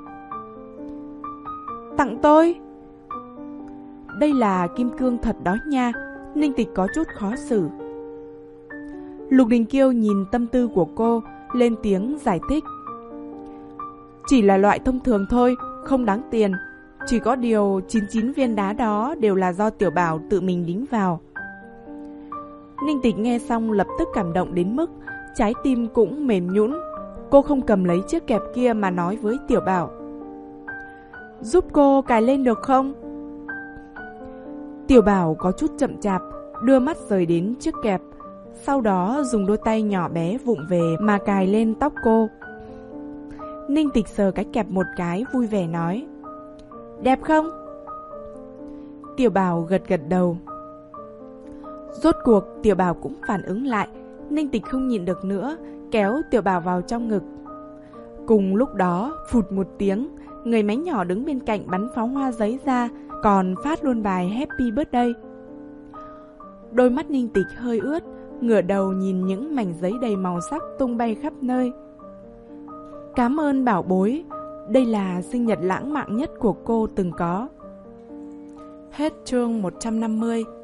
Tặng tôi? Đây là kim cương thật đó nha. Ninh Tịch có chút khó xử. Lục Đình Kiêu nhìn tâm tư của cô, lên tiếng giải thích. Chỉ là loại thông thường thôi, không đáng tiền. Chỉ có điều chín mươi chín viên đá đó đều là do Tiểu Bảo tự mình đính vào. Ninh Tịch nghe xong lập tức cảm động đến mức trái tim cũng mềm nhũn. Cô không cầm lấy chiếc kẹp kia mà nói với Tiểu Bảo. Giúp cô cài lên được không? Tiểu Bảo có chút chậm chạp, đưa mắt rời đến chiếc kẹp, sau đó dùng đôi tay nhỏ bé vụng về mà cài lên tóc cô. Ninh Tịch sờ cái kẹp một cái vui vẻ nói. Đẹp không? Tiểu Bảo gật gật đầu. Rốt cuộc Tiểu Bảo cũng phản ứng lại. Ninh Tịch không nhịn được nữa, kéo Tiểu Bảo vào trong ngực. Cùng lúc đó, phụt một tiếng, người máy nhỏ đứng bên cạnh bắn pháo hoa giấy ra, còn phát luôn bài Happy Birthday. Đôi mắt Ninh Tịch hơi ướt, ngửa đầu nhìn những mảnh giấy đầy màu sắc tung bay khắp nơi. Cảm ơn bảo bối, đây là sinh nhật lãng mạn nhất của cô từng có. Hết chương một trăm năm mươi.